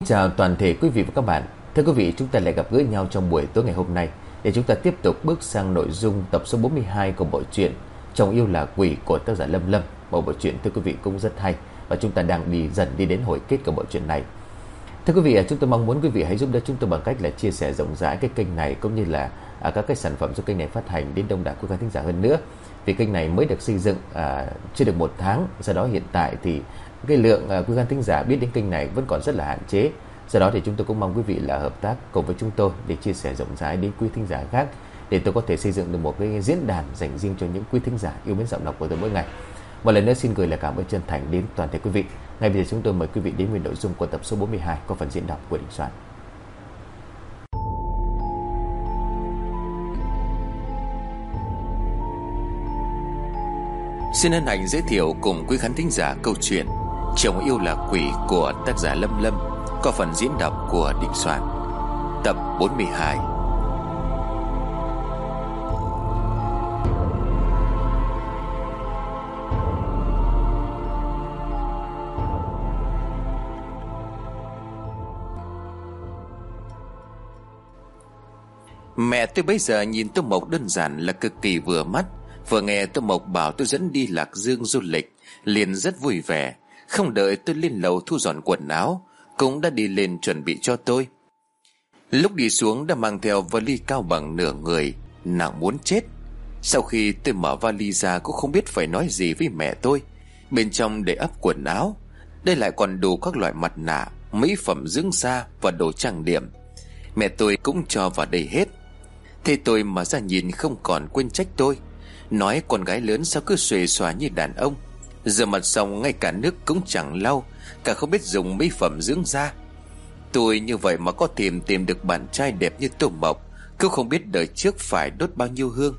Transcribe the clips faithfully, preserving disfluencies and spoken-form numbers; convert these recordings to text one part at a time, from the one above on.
Chào toàn thể quý vị và các bạn. Thưa quý vị, chúng ta lại gặp gỡ nhau trong buổi tối ngày hôm nay để chúng ta tiếp tục bước sang nội dung tập số bốn mươi hai của bộ truyện Chồng Yêu Là Quỷ của tác giả Lâm Lâm. Một bộ truyện thưa quý vị cũng rất hay và chúng ta đang đi dần đi đến hồi kết của bộ truyện này. Thưa quý vị, chúng tôi mong muốn quý vị hãy giúp đỡ chúng tôi bằng cách là chia sẻ rộng rãi cái kênh này cũng như là à, các cái sản phẩm do kênh này phát hành đến đông đảo quý khán thính giả hơn nữa. Vì kênh này mới được xây dựng à, chưa được một tháng, do đó hiện tại thì cái lượng à, quý khán thính giả biết đến kênh này vẫn còn rất là hạn chế. Do đó thì chúng tôi cũng mong quý vị là hợp tác cùng với chúng tôi để chia sẻ rộng rãi đến quý thính giả khác, để tôi có thể xây dựng được một cái diễn đàn dành riêng cho những quý thính giả yêu mến giọng đọc của tôi mỗi ngày. Một lần nữa xin gửi lời cảm ơn chân thành đến toàn thể quý vị. Ngay bây giờ chúng tôi mời quý vị đến với nội dung của tập số bốn mươi hai có phần diễn đọc của Đình Soạn. Xin hân hạnh giới thiệu cùng quý khán thính giả câu chuyện Chồng Yêu Là Quỷ của tác giả Lâm Lâm, có phần diễn đọc của Đình Soạn. Tập bốn mươi hai. Mẹ tôi bấy giờ nhìn Tô Mộc đơn giản là cực kỳ vừa mắt. Vừa nghe Tô Mộc bảo tôi dẫn đi Lạc Dương du lịch, liền rất vui vẻ. Không đợi tôi lên lầu thu dọn quần áo, cũng đã đi lên chuẩn bị cho tôi. Lúc đi xuống đã mang theo vali cao bằng nửa người, nặng muốn chết. Sau khi tôi mở vali ra cũng không biết phải nói gì với mẹ tôi. Bên trong để ắp quần áo, đây lại còn đủ các loại mặt nạ, mỹ phẩm dưỡng da và đồ trang điểm. Mẹ tôi cũng cho vào đây hết. Thế tôi mà ra nhìn không còn quên trách tôi, nói con gái lớn sao cứ xuề xòa như đàn ông. Giờ mặt xong ngay cả nước cũng chẳng lau, cả không biết dùng mỹ phẩm dưỡng da. Tôi như vậy mà có tìm tìm được bạn trai đẹp như Tô Mộc, cứ không biết đời trước phải đốt bao nhiêu hương.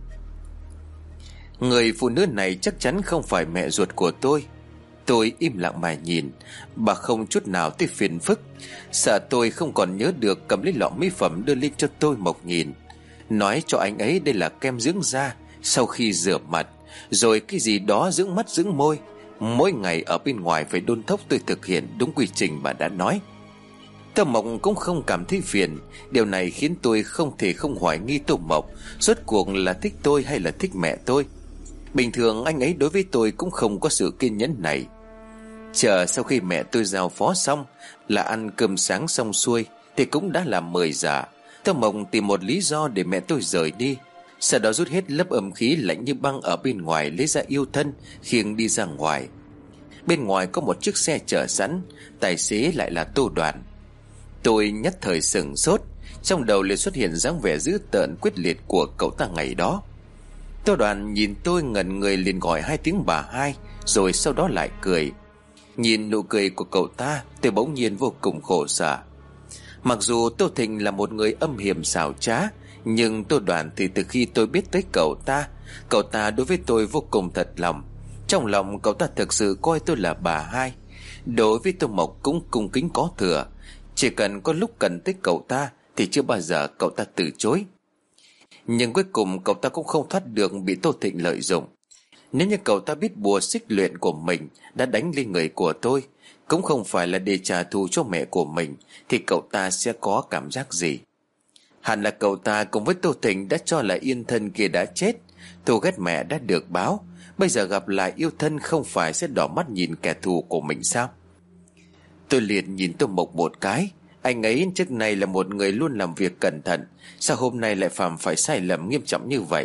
Người phụ nữ này chắc chắn không phải mẹ ruột của tôi. Tôi im lặng mà nhìn, bà không chút nào thấy phiền phức. Sợ tôi không còn nhớ được, cầm lấy lọ mỹ phẩm đưa lên cho tôi Mộc nhìn, nói cho anh ấy đây là kem dưỡng da sau khi rửa mặt, rồi cái gì đó dưỡng mắt dưỡng môi. Mỗi ngày ở bên ngoài phải đôn thốc tôi thực hiện đúng quy trình bà đã nói. Tô Mộc cũng không cảm thấy phiền. Điều này khiến tôi không thể không hoài nghi Tô Mộc rốt cuộc là thích tôi hay là thích mẹ tôi. Bình thường anh ấy đối với tôi cũng không có sự kiên nhẫn này. Chờ sau khi mẹ tôi giao phó xong, là ăn cơm sáng xong xuôi, thì cũng đã là mười giờ. Tô Mộc tìm một lý do để mẹ tôi rời đi, sau đó rút hết lớp âm khí lạnh như băng ở bên ngoài, lấy ra yêu thân khiêng đi ra ngoài. Bên ngoài có một chiếc xe chở sẵn, tài xế lại là Tô Đoàn. Tôi nhất thời sửng sốt, trong đầu liền xuất hiện dáng vẻ dữ tợn quyết liệt của cậu ta ngày đó. Tô Đoàn nhìn tôi ngẩn người, liền gọi hai tiếng bà hai, rồi sau đó lại cười. Nhìn nụ cười của cậu ta, tôi bỗng nhiên vô cùng khổ sở. Mặc dù Tô Thịnh là một người âm hiểm xảo trá, nhưng Tô Đoàn thì từ khi tôi biết tới cậu ta, cậu ta đối với tôi vô cùng thật lòng. Trong lòng cậu ta thực sự coi tôi là bà hai. Đối với Tô Mộc cũng cung kính có thừa. Chỉ cần có lúc cần tới cậu ta thì chưa bao giờ cậu ta từ chối. Nhưng cuối cùng cậu ta cũng không thoát được bị Tô Thịnh lợi dụng. Nếu như cậu ta biết bùa xích luyện của mình đã đánh lên người của tôi, cũng không phải là để trả thù cho mẹ của mình, thì cậu ta sẽ có cảm giác gì? Hẳn là cậu ta cùng với Tô Thịnh đã cho là yên thân kia đã chết, thù ghét mẹ đã được báo, bây giờ gặp lại yêu thân không phải sẽ đỏ mắt nhìn kẻ thù của mình sao? Tôi liền nhìn Tô Mộc một cái. Anh ấy trước này là một người luôn làm việc cẩn thận, sao hôm nay lại phạm phải sai lầm nghiêm trọng như vậy?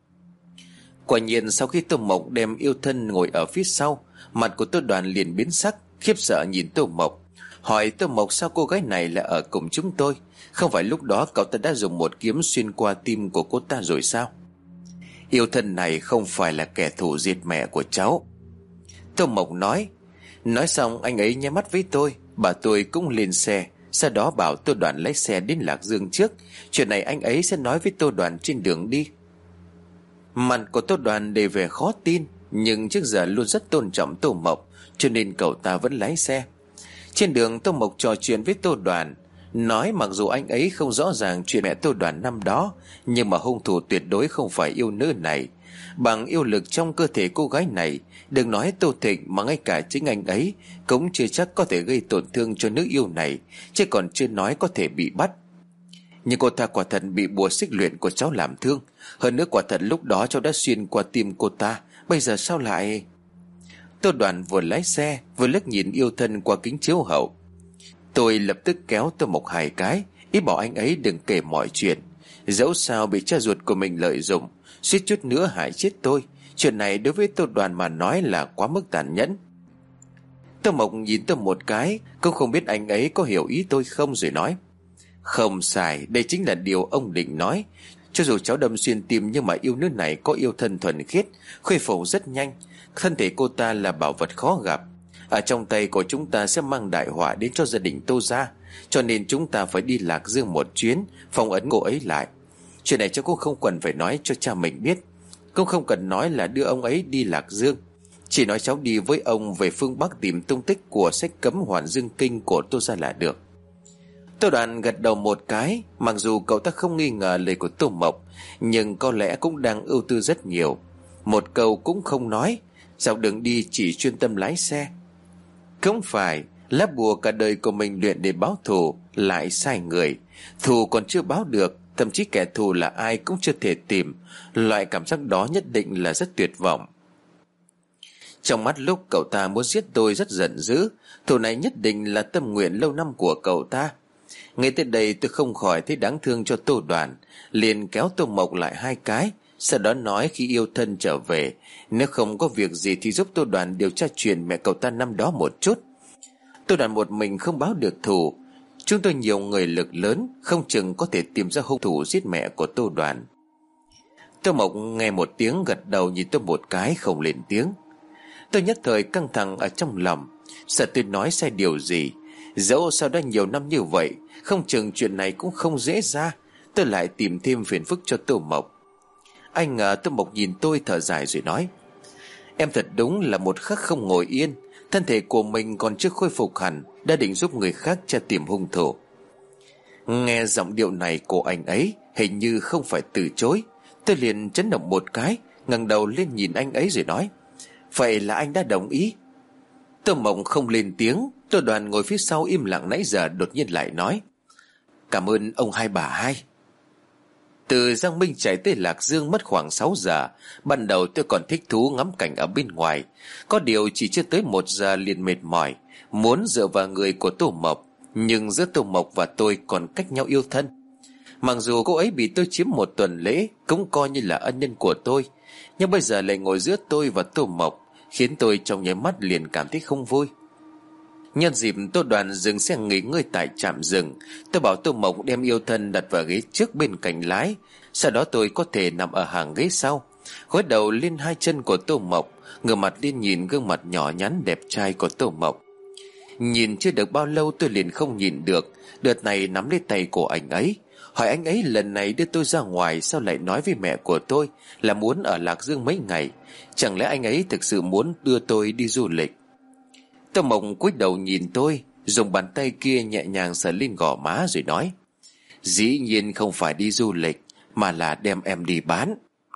Quả nhiên sau khi Tô Mộc đem yêu thân ngồi ở phía sau, mặt của Tô Đoàn liền biến sắc, khiếp sợ nhìn Tô Mộc, hỏi Tô Mộc sao cô gái này lại ở cùng chúng tôi? Không phải lúc đó cậu ta đã dùng một kiếm xuyên qua tim của cô ta rồi sao? Yêu thân này không phải là kẻ thù giết mẹ của cháu, Tô Mộc nói. Nói xong anh ấy nháy mắt với tôi, bà tôi cũng lên xe. Sau đó bảo Tô Đoàn lái xe đến Lạc Dương trước, chuyện này anh ấy sẽ nói với Tô Đoàn trên đường đi. Mặt của Tô Đoàn đầy vẻ khó tin, nhưng trước giờ luôn rất tôn trọng Tô Mộc, cho nên cậu ta vẫn lái xe. Trên đường Tô Mộc trò chuyện với Tô Đoàn, nói mặc dù anh ấy không rõ ràng chuyện mẹ Tô Đoàn năm đó, nhưng mà hung thủ tuyệt đối không phải yêu nữ này, Bằng yêu lực trong cơ thể cô gái này, đừng nói Tô Thịnh mà ngay cả chính anh ấy cũng chưa chắc có thể gây tổn thương cho nữ yêu này, chứ còn chưa nói có thể bị bắt. Nhưng cô ta quả thật bị bùa xích luyện của cháu làm thương. Hơn nữa quả thật lúc đó cháu đã xuyên qua tim cô ta. Bây giờ sao lại... Tô Đoàn vừa lái xe vừa liếc nhìn yêu thân qua kính chiếu hậu. Tôi lập tức kéo Tô Mộc hai cái, ý bảo anh ấy đừng kể mọi chuyện. Dẫu sao bị cha ruột của mình lợi dụng, suýt chút nữa hại chết tôi. Chuyện này đối với Tô Đoàn mà nói là quá mức tàn nhẫn. Tô Mộc nhìn tôi một cái, cũng không biết anh ấy có hiểu ý tôi không, rồi nói: Không sai, đây chính là điều ông định nói. Cho dù cháu đâm xuyên tim, nhưng mà yêu nữ này có yêu thân thuần khiết, khôi phục rất nhanh. Thân thể cô ta là bảo vật khó gặp, ở trong tay của chúng ta sẽ mang đại họa đến cho gia đình Tô gia. Cho nên chúng ta phải đi Lạc Dương một chuyến, phong ấn cô ấy lại. Chuyện này cháu cũng không cần phải nói cho cha mình biết, cũng không cần nói là đưa ông ấy đi Lạc Dương. Chỉ nói cháu đi với ông về phương Bắc tìm tung tích của sách cấm Hoàn Dương Kinh của Tô gia là được. Tô Đoàn gật đầu một cái. Mặc dù cậu ta không nghi ngờ lời của Tô Mộc, nhưng có lẽ cũng đang ưu tư rất nhiều. Một câu cũng không nói, dọc đường đi chỉ chuyên tâm lái xe. Không phải, lá bùa cả đời của mình luyện để báo thù lại sai người. Thù còn chưa báo được, thậm chí kẻ thù là ai cũng chưa thể tìm. Loại cảm giác đó nhất định là rất tuyệt vọng. Trong mắt lúc cậu ta muốn giết tôi rất giận dữ. Thù này nhất định là tâm nguyện lâu năm của cậu ta. Ngay tới đây tôi không khỏi thấy đáng thương cho Tô Đoàn, liền kéo Tô Mộc lại hai cái, sau đó nói khi yêu thân trở về, nếu không có việc gì thì giúp Tô Đoàn điều tra chuyện mẹ cậu ta năm đó một chút. Tô Đoàn một mình không báo được thù, chúng tôi nhiều người lực lớn, không chừng có thể tìm ra hung thủ giết mẹ của Tô Đoàn. Tô Mộc nghe một tiếng gật đầu, nhìn tôi một cái không lên tiếng. Tôi nhất thời căng thẳng ở trong lòng, sợ tôi nói sai điều gì. Dẫu sao đã nhiều năm như vậy, không chừng chuyện này cũng không dễ ra. Tôi lại tìm thêm phiền phức cho Tô Mộc. Anh ngờ Tô Mộc nhìn tôi thở dài rồi nói: Em thật đúng là một khắc không ngồi yên. Thân thể của mình còn chưa khôi phục hẳn, đã định giúp người khác tra tìm hung thủ. Nghe giọng điệu này của anh ấy hình như không phải từ chối. Tôi liền chấn động một cái, ngẩng đầu lên nhìn anh ấy rồi nói: Vậy là anh đã đồng ý? Tô Mộc không lên tiếng. Tô Đoàn ngồi phía sau im lặng nãy giờ đột nhiên lại nói: Cảm ơn ông hai bà hai. Từ Giang Minh chạy tới Lạc Dương mất khoảng sáu giờ. Ban đầu tôi còn thích thú ngắm cảnh ở bên ngoài, có điều chỉ chưa tới một giờ liền mệt mỏi, muốn dựa vào người của Tô Mộc. Nhưng giữa Tô Mộc và tôi còn cách nhau yêu thân. Mặc dù cô ấy bị tôi chiếm một tuần lễ, cũng coi như là ân nhân của tôi, nhưng bây giờ lại ngồi giữa tôi và Tô Mộc, khiến tôi trong nháy mắt liền cảm thấy không vui. Nhân dịp Tô Đoàn dừng xe nghỉ ngơi tại trạm dừng, tôi bảo Tô Mộc đem yêu thân đặt vào ghế trước bên cạnh lái, sau đó tôi có thể nằm ở hàng ghế sau, gối đầu lên hai chân của Tô Mộc, ngửa mặt lên nhìn gương mặt nhỏ nhắn đẹp trai của Tô Mộc. Nhìn chưa được bao lâu tôi liền không nhìn được, đợt này nắm lấy tay của anh ấy, hỏi anh ấy lần này đưa tôi ra ngoài sao lại nói với mẹ của tôi là muốn ở Lạc Dương mấy ngày. Chẳng lẽ anh ấy thực sự muốn đưa tôi đi du lịch? Tô Mộc cúi đầu nhìn tôi, dùng bàn tay kia nhẹ nhàng sờ lên gò má rồi nói: Dĩ nhiên không phải đi du lịch, mà là đem em đi bán.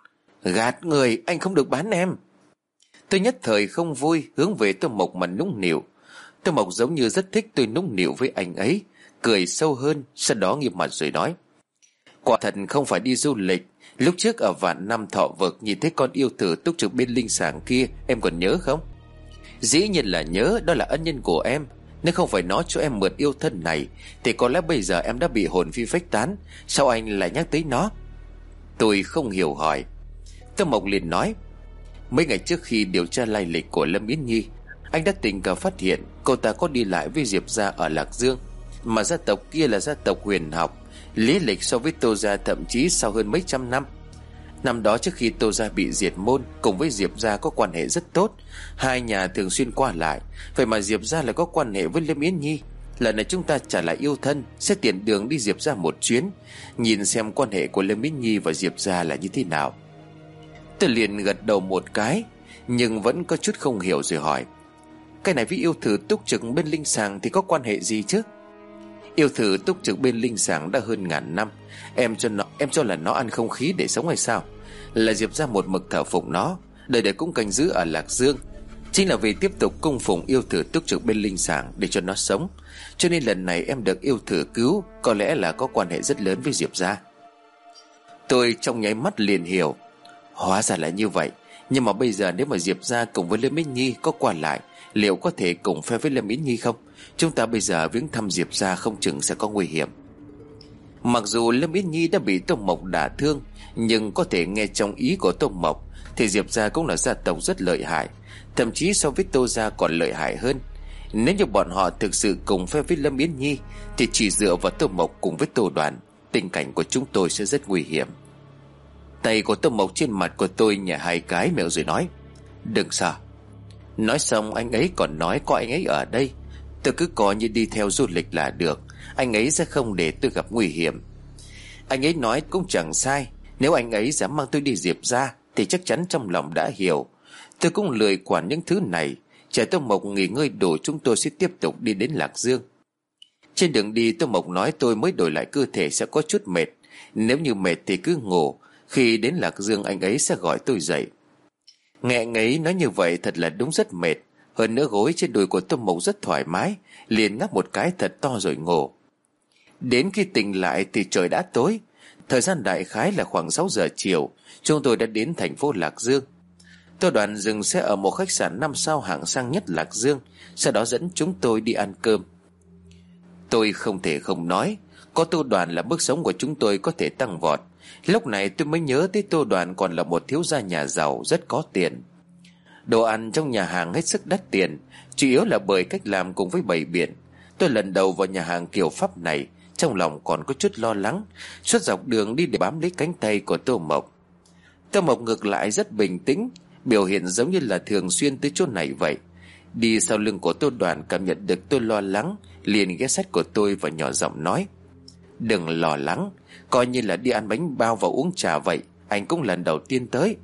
Gạt người, anh không được bán em. Tôi nhất thời không vui, hướng về Tô Mộc mà nũng nịu. Tô Mộc giống như rất thích tôi nũng nịu với anh ấy, cười sâu hơn, sau đó nghiêm mặt rồi nói: Quả thật không phải đi du lịch. Lúc trước ở Vạn Năm Thọ Vực nhìn thấy con yêu tử túc trực bên linh sàng kia, em còn nhớ không? Dĩ nhiên là nhớ, đó là ân nhân của em. Nếu không phải nó cho em mượn yêu thân này, thì có lẽ bây giờ em đã bị hồn phi phách tán. Sao anh lại nhắc tới nó? Tôi không hiểu hỏi. Tô Mộc liền nói: Mấy ngày trước khi điều tra lai lịch của Lâm Yến Nhi, anh đã tình cờ phát hiện cô ta có đi lại với Diệp gia ở Lạc Dương. Mà gia tộc kia là gia tộc huyền học, lý lịch so với Tô gia thậm chí sau hơn mấy trăm năm. Năm đó trước khi Tô gia bị diệt môn, cùng với Diệp gia có quan hệ rất tốt, hai nhà thường xuyên qua lại. Vậy mà Diệp gia lại có quan hệ với Lâm Yến Nhi. Lần này chúng ta trả lại yêu thân, sẽ tiện đường đi Diệp gia một chuyến, nhìn xem quan hệ của Lâm Yến Nhi và Diệp gia là như thế nào. Tôi liền gật đầu một cái, nhưng vẫn có chút không hiểu rồi hỏi: Cái này với yêu thử túc trực bên linh sàng thì có quan hệ gì chứ? Yêu thử túc trực bên linh sàng đã hơn ngàn năm, Em cho nó, em cho là nó ăn không khí để sống hay sao? là Diệp gia một mực thờ phụng nó, đời đời cũng canh giữ ở Lạc Dương. Chính là vì tiếp tục cung phụng yêu thử túc trực bên linh sàng để cho nó sống, cho nên lần này em được yêu thử cứu có lẽ là có quan hệ rất lớn với Diệp gia. Tôi trong nháy mắt liền hiểu, hóa ra là như vậy. Nhưng mà bây giờ nếu mà Diệp gia cùng với Lâm Yến Nhi có qua lại, liệu có thể cùng phe với Lâm Yến Nhi không? Chúng ta bây giờ viếng thăm Diệp gia không chừng sẽ có nguy hiểm. Mặc dù Lâm Yến Nhi đã bị Tô Mộc đả thương, nhưng có thể nghe trong ý của Tô Mộc thì Diệp gia cũng là gia tộc rất lợi hại, thậm chí so với Tô gia còn lợi hại hơn. Nếu như bọn họ thực sự cùng phe với Lâm Yến Nhi thì chỉ dựa vào Tô Mộc cùng với Tô Đoàn, tình cảnh của chúng tôi sẽ rất nguy hiểm. Tay của Tô Mộc trên mặt của tôi nhả hai cái mèo rồi nói, đừng sợ. Nói xong anh ấy còn nói có anh ấy ở đây, tôi cứ coi như đi theo du lịch là được, anh ấy sẽ không để tôi gặp nguy hiểm. Anh ấy nói cũng chẳng sai, nếu anh ấy dám mang tôi đi Diệp gia thì chắc chắn trong lòng đã hiểu. Tôi cũng lười quản những thứ này, chờ Tô Mộc nghỉ ngơi đủ chúng tôi sẽ tiếp tục đi đến Lạc Dương. Trên đường đi Tô Mộc nói tôi mới đổi lại cơ thể sẽ có chút mệt, nếu như mệt thì cứ ngủ, khi đến Lạc Dương anh ấy sẽ gọi tôi dậy. Nghe anh ấy nói như vậy thật là đúng rất mệt. Hơn nữa gối trên đùi của Tô Mộc rất thoải mái, liền ngáp một cái thật to rồi ngủ. Đến khi tỉnh lại thì trời đã tối. Thời gian đại khái là khoảng sáu giờ chiều. Chúng tôi đã đến thành phố Lạc Dương. Tô Đoàn dừng xe ở một khách sạn năm sao hạng sang nhất Lạc Dương, sau đó dẫn chúng tôi đi ăn cơm. Tôi không thể không nói, có Tô Đoàn là mức sống của chúng tôi có thể tăng vọt. Lúc này tôi mới nhớ tới Tô Đoàn còn là một thiếu gia nhà giàu rất có tiền. Đồ ăn trong nhà hàng hết sức đắt tiền, chủ yếu là bởi cách làm cùng với bày biện. Tôi lần đầu vào nhà hàng kiểu Pháp này, trong lòng còn có chút lo lắng. Suốt dọc đường đi để bám lấy cánh tay của Tô Mộc. Tô Mộc ngược lại rất bình tĩnh, biểu hiện giống như là thường xuyên tới chỗ này vậy. Đi sau lưng của Tô Đoàn cảm nhận được tôi lo lắng, liền ghé sát của tôi và nhỏ giọng nói, đừng lo lắng, coi như là đi ăn bánh bao và uống trà vậy, anh cũng lần đầu tiên tới.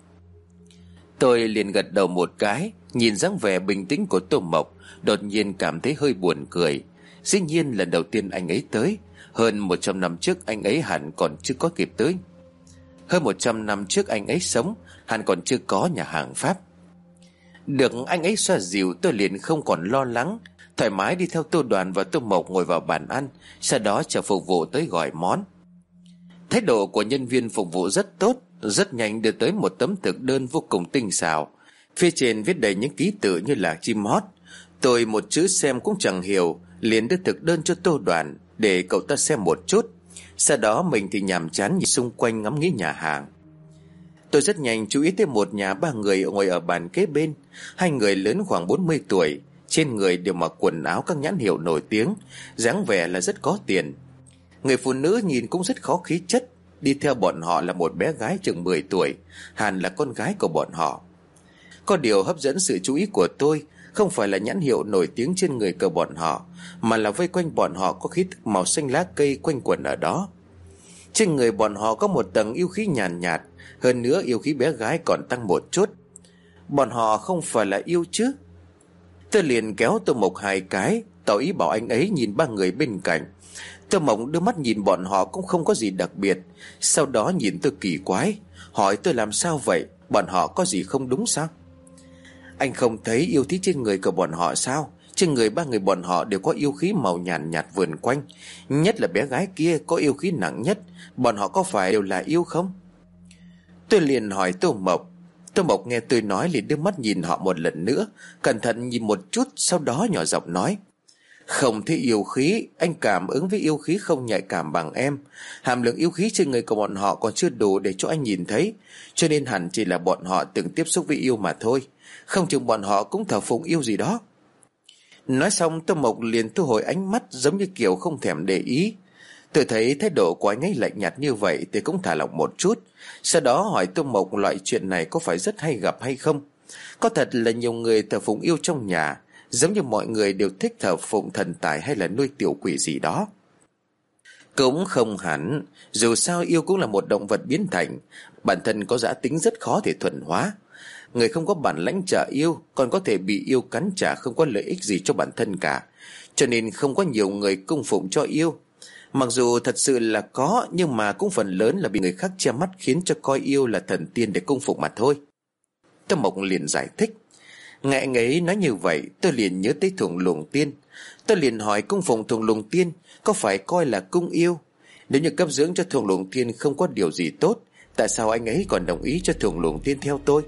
Tôi liền gật đầu một cái, nhìn dáng vẻ bình tĩnh của Tô Mộc, đột nhiên cảm thấy hơi buồn cười. Dĩ nhiên lần đầu tiên anh ấy tới, hơn một trăm năm trước anh ấy hẳn còn chưa có kịp tới. Hơn một trăm năm trước anh ấy sống, hẳn còn chưa có nhà hàng Pháp. Được anh ấy xoa dịu, tôi liền không còn lo lắng, thoải mái đi theo Tô Đoàn và Tô Mộc ngồi vào bàn ăn, sau đó chờ phục vụ tới gọi món. Thái độ của nhân viên phục vụ rất tốt, rất nhanh đưa tới một tấm thực đơn vô cùng tinh xảo. Phía trên viết đầy những ký tự như là chim hót. Tôi một chữ xem cũng chẳng hiểu, liền đưa thực đơn cho Tô Đoàn để cậu ta xem một chút. Sau đó mình thì nhàm chán nhìn xung quanh ngắm nghía nhà hàng. Tôi rất nhanh chú ý tới một nhà ba người ngồi ở bàn kế bên. Hai người lớn khoảng bốn mươi tuổi, trên người đều mặc quần áo các nhãn hiệu nổi tiếng, dáng vẻ là rất có tiền. Người phụ nữ nhìn cũng rất có khí chất. Đi theo bọn họ là một bé gái chừng mười tuổi, hẳn là con gái của bọn họ. Có điều hấp dẫn sự chú ý của tôi không phải là nhãn hiệu nổi tiếng trên người của bọn họ, mà là vây quanh bọn họ có khí thức màu xanh lá cây quanh quẩn ở đó. Trên người bọn họ có một tầng yêu khí nhàn nhạt, nhạt, hơn nữa yêu khí bé gái còn tăng một chút. Bọn họ không phải là yêu chứ? Tôi liền kéo Tô Mộc hai cái, tỏ ý bảo anh ấy nhìn ba người bên cạnh. Tô Mộc đưa mắt nhìn bọn họ cũng không có gì đặc biệt, sau đó nhìn tôi kỳ quái, hỏi tôi làm sao vậy, bọn họ có gì không đúng sao? Anh không thấy yêu khí trên người của bọn họ sao? Trên người ba người bọn họ đều có yêu khí màu nhàn nhạt, nhạt vườn quanh, nhất là bé gái kia có yêu khí nặng nhất. Bọn họ có phải đều là yêu không? Tôi liền hỏi Tô Mộc. Tô Mộc nghe tôi nói liền đưa mắt nhìn họ một lần nữa, cẩn thận nhìn một chút, sau đó nhỏ giọng nói, không thấy yêu khí, anh cảm ứng với yêu khí không nhạy cảm bằng em. Hàm lượng yêu khí trên người của bọn họ còn chưa đủ để cho anh nhìn thấy, cho nên hẳn chỉ là bọn họ từng tiếp xúc với yêu mà thôi. Không chừng bọn họ cũng thờ phụng yêu gì đó. Nói xong Tô Mộc liền thu hồi ánh mắt, giống như kiểu không thèm để ý. Tôi thấy thái độ của anh ấy lạnh nhạt như vậy thì cũng thả lỏng một chút. Sau đó hỏi Tô Mộc loại chuyện này có phải rất hay gặp hay không. Có thật là nhiều người thờ phụng yêu trong nhà, giống như mọi người đều thích thờ phụng thần tài hay là nuôi tiểu quỷ gì đó? Cũng không hẳn, dù sao yêu cũng là một động vật biến thành, bản thân có dã tính rất khó thể thuần hóa. Người không có bản lãnh trả yêu còn có thể bị yêu cắn trả, không có lợi ích gì cho bản thân cả, cho nên không có nhiều người cung phụng cho yêu. Mặc dù thật sự là có, nhưng mà cũng phần lớn là bị người khác che mắt, khiến cho coi yêu là thần tiên để cung phục mà thôi. Tô Mộc liền giải thích. Nghe anh ấy nói như vậy, tôi liền nhớ tới Thuồng Luồng Tiên. Tôi liền hỏi cung phụng Thuồng Luồng Tiên có phải coi là cung yêu? Nếu như cấp dưỡng cho Thuồng Luồng Tiên không có điều gì tốt, tại sao anh ấy còn đồng ý cho Thuồng Luồng Tiên theo tôi?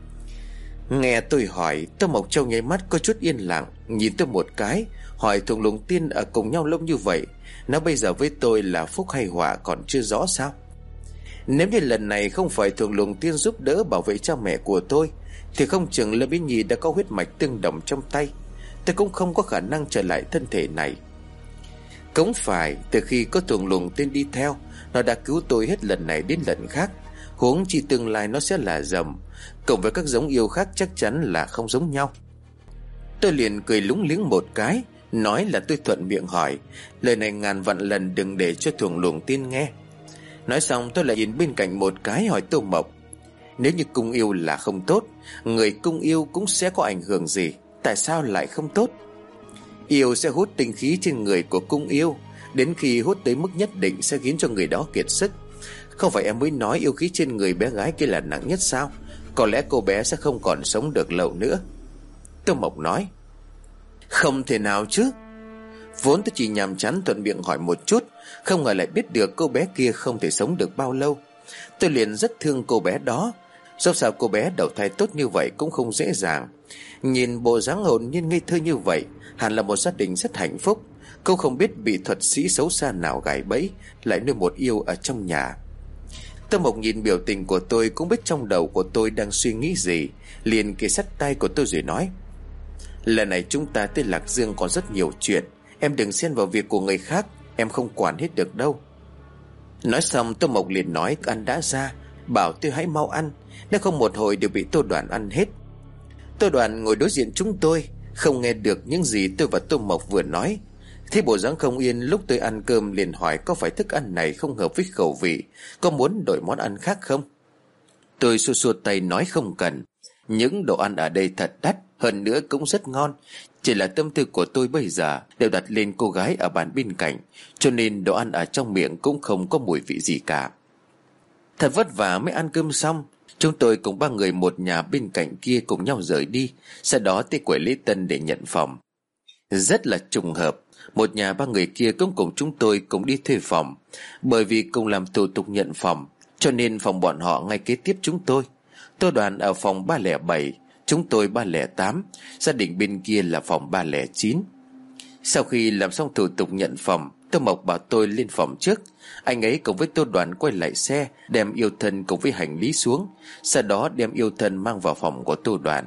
Nghe tôi hỏi, Tô Mộc trong nháy mắt có chút yên lặng, nhìn tôi một cái, hỏi Thuồng Luồng Tiên ở cùng nhau lâu như vậy, nó bây giờ với tôi là phúc hay họa còn chưa rõ sao? Nếu như lần này không phải Thuồng Luồng Tiên giúp đỡ bảo vệ cha mẹ của tôi, thì không chừng Lâm Ý Nhi đã có huyết mạch tương đồng trong tay, tôi cũng không có khả năng trở lại thân thể này. Cũng phải, từ khi có Thuồng Luồng Tiên đi theo, nó đã cứu tôi hết lần này đến lần khác, huống chi tương lai nó sẽ là rồng, cộng với các giống yêu khác chắc chắn là không giống nhau. Tôi liền cười lúng liếng một cái, nói là tôi thuận miệng hỏi, lời này ngàn vạn lần đừng để cho Thuồng Luồng Tiên nghe. Nói xong tôi lại nhìn bên cạnh một cái, hỏi Tô Mộc, nếu như cung yêu là không tốt, người cung yêu cũng sẽ có ảnh hưởng gì? Tại sao lại không tốt? Yêu sẽ hút tinh khí trên người của cung yêu, đến khi hút tới mức nhất định sẽ khiến cho người đó kiệt sức. Không phải em mới nói yêu khí trên người bé gái kia là nặng nhất sao? Có lẽ cô bé sẽ không còn sống được lâu nữa. Tô Mộc nói. Không thể nào chứ. Vốn tôi chỉ nhàm chán thuận miệng hỏi một chút, không ngờ lại biết được cô bé kia không thể sống được bao lâu. Tôi liền rất thương cô bé đó. Dẫu sao cô bé đầu thai tốt như vậy cũng không dễ dàng. Nhìn bộ dáng hồn nhiên ngây thơ như vậy, hẳn là một gia đình rất hạnh phúc. Cô không biết bị thuật sĩ xấu xa nào gài bẫy, lại nuôi một yêu ở trong nhà. Tô Mộc nhìn biểu tình của tôi cũng biết trong đầu của tôi đang suy nghĩ gì, liền kề sát tay của tôi rồi nói, lần này chúng ta tới Lạc Dương còn rất nhiều chuyện, em đừng xen vào việc của người khác, em không quản hết được đâu. Nói xong Tô Mộc liền nói ăn đã ra, bảo tôi hãy mau ăn, nếu không một hồi đều bị Tô Đoàn ăn hết. Tô Đoàn ngồi đối diện chúng tôi, không nghe được những gì tôi và Tô Mộc vừa nói. Thấy bộ dáng không yên lúc tôi ăn cơm, liền hỏi có phải thức ăn này không hợp với khẩu vị, có muốn đổi món ăn khác không? Tôi xua xua tay nói không cần, những đồ ăn ở đây thật đắt, hơn nữa cũng rất ngon. Chỉ là tâm tư của tôi bây giờ đều đặt lên cô gái ở bàn bên cạnh, cho nên đồ ăn ở trong miệng cũng không có mùi vị gì cả. Thật vất vả mới ăn cơm xong, chúng tôi cùng ba người một nhà bên cạnh kia cùng nhau rời đi, sau đó tới quầy lễ tân để nhận phòng. Rất là trùng hợp, một nhà ba người kia cũng cùng chúng tôi cùng đi thuê phòng. Bởi vì cùng làm thủ tục nhận phòng, cho nên phòng bọn họ ngay kế tiếp chúng tôi. Tô Đoàn ở phòng ba không bảy, chúng tôi ba không tám, gia đình bên kia là phòng ba không chín. Sau khi làm xong thủ tục nhận phòng, Tô Mộc bảo tôi lên phòng trước. Anh ấy cùng với Tô Đoàn quay lại xe, đem yêu thân cùng với hành lý xuống, sau đó đem yêu thân mang vào phòng của Tô Đoàn.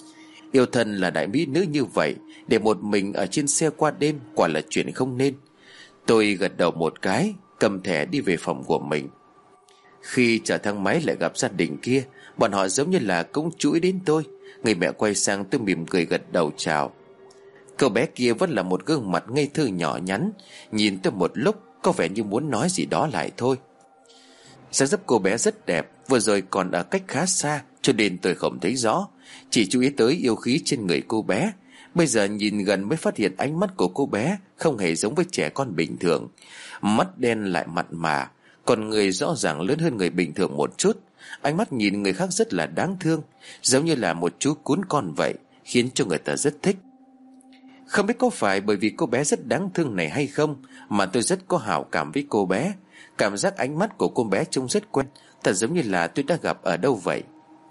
Yêu thân là đại mỹ nữ như vậy, để một mình ở trên xe qua đêm quả là chuyện không nên. Tôi gật đầu một cái, cầm thẻ đi về phòng của mình. Khi chờ thang máy lại gặp gia đình kia, bọn họ giống như là cũng chú ý đến tôi. Người mẹ quay sang tôi mỉm cười gật đầu chào. Cậu bé kia vẫn là một gương mặt ngây thơ nhỏ nhắn, nhìn tôi một lúc có vẻ như muốn nói gì đó lại thôi. Dáng dấp cô bé rất đẹp, vừa rồi còn ở cách khá xa, cho nên tôi không thấy rõ, chỉ chú ý tới yêu khí trên người cô bé. Bây giờ nhìn gần mới phát hiện ánh mắt của cô bé không hề giống với trẻ con bình thường. Mắt đen lại mặn mà, còn người rõ ràng lớn hơn người bình thường một chút. Ánh mắt nhìn người khác rất là đáng thương, giống như là một chú cún con vậy, khiến cho người ta rất thích. Không biết có phải bởi vì cô bé rất đáng thương này hay không, mà tôi rất có hảo cảm với cô bé. Cảm giác ánh mắt của cô bé trông rất quen, thật giống như là tôi đã gặp ở đâu vậy.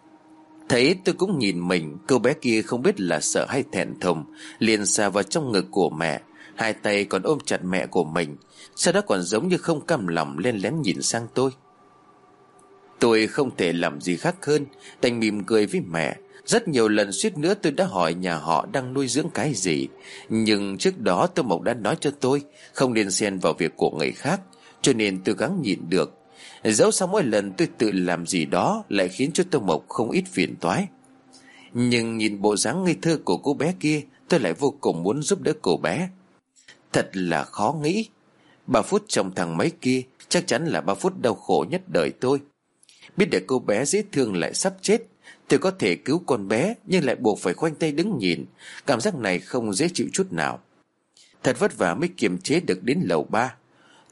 Thấy tôi cũng nhìn mình, cô bé kia không biết là sợ hay thẹn thùng, liền xà vào trong ngực của mẹ, hai tay còn ôm chặt mẹ của mình, sau đó còn giống như không cam lòng len lén nhìn sang tôi. Tôi không thể làm gì khác hơn, đành mỉm cười với mẹ. Rất nhiều lần suýt nữa tôi đã hỏi nhà họ đang nuôi dưỡng cái gì, nhưng trước đó Tô Mộc đã nói cho tôi không nên xen vào việc của người khác, cho nên tôi gắng nhịn được. Dẫu sao mỗi lần tôi tự làm gì đó lại khiến cho Tô Mộc không ít phiền toái. Nhưng nhìn bộ dáng ngây thơ của cô bé kia, tôi lại vô cùng muốn giúp đỡ cô bé. Thật là khó nghĩ. Ba phút trong thang máy kia chắc chắn là ba phút đau khổ nhất đời tôi. Biết để cô bé dễ thương lại sắp chết, tôi có thể cứu con bé nhưng lại buộc phải khoanh tay đứng nhìn. Cảm giác này không dễ chịu chút nào. Thật vất vả mới kiềm chế được đến lầu ba.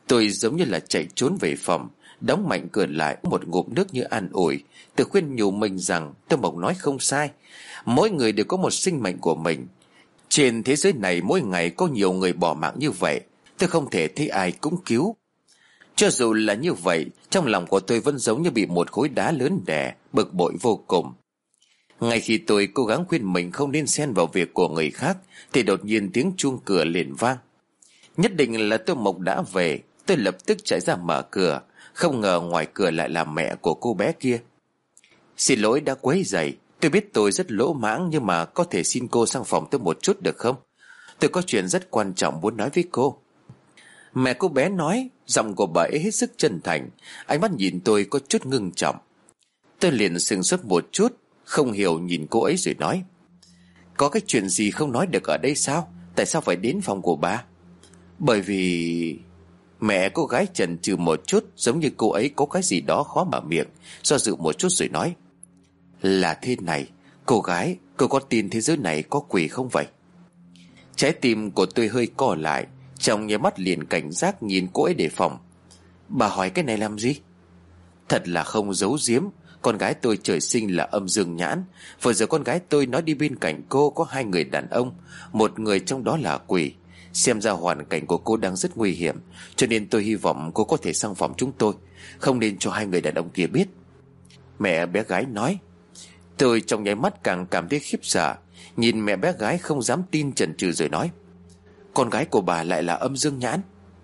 Tôi giống như là chạy trốn về phòng, đóng mạnh cửa lại, một ngụm nước như an ủi, tự khuyên nhủ mình rằng Tô Mộc nói không sai. Mỗi người đều có một sinh mệnh của mình. Trên thế giới này mỗi ngày có nhiều người bỏ mạng như vậy, tôi không thể thấy ai cũng cứu. Cho dù là như vậy, trong lòng của tôi vẫn giống như bị một khối đá lớn đè, bực bội vô cùng. Ngay khi tôi cố gắng khuyên mình không nên xen vào việc của người khác, thì đột nhiên tiếng chuông cửa liền vang. Nhất định là Tô Mộc đã về. Tôi lập tức chạy ra mở cửa, không ngờ ngoài cửa lại là mẹ của cô bé kia. Xin lỗi đã quấy rầy, tôi biết tôi rất lỗ mãng, nhưng mà có thể xin cô sang phòng tôi một chút được không? Tôi có chuyện rất quan trọng muốn nói với cô. Mẹ cô bé nói, giọng của bà ấy hết sức chân thành, ánh mắt nhìn tôi có chút ngưng trọng. Tôi liền sững sốt một chút, không hiểu nhìn cô ấy rồi nói: Có cái chuyện gì không nói được ở đây sao? Tại sao phải đến phòng của bà? Bởi vì... Mẹ cô gái chần chừ một chút, giống như cô ấy có cái gì đó khó mở miệng, do dự một chút rồi nói: Là thế này, cô gái, cô có tin thế giới này có quỷ không vậy? Trái tim của tôi hơi co lại, trong nháy mắt liền cảnh giác nhìn cô ấy đề phòng. Bà hỏi cái này làm gì? Thật là không giấu giếm, con gái tôi trời sinh là âm dương nhãn. Vừa giờ con gái tôi nói đi bên cạnh cô có hai người đàn ông, một người trong đó là quỷ. Xem ra hoàn cảnh của cô đang rất nguy hiểm, cho nên tôi hy vọng cô có thể sang phòng chúng tôi, không nên cho hai người đàn ông kia biết. Mẹ bé gái nói. Tôi trong nháy mắt càng cảm thấy khiếp sợ, nhìn mẹ bé gái không dám tin, chần chừ rồi nói: Con gái của bà lại là âm dương nhãn?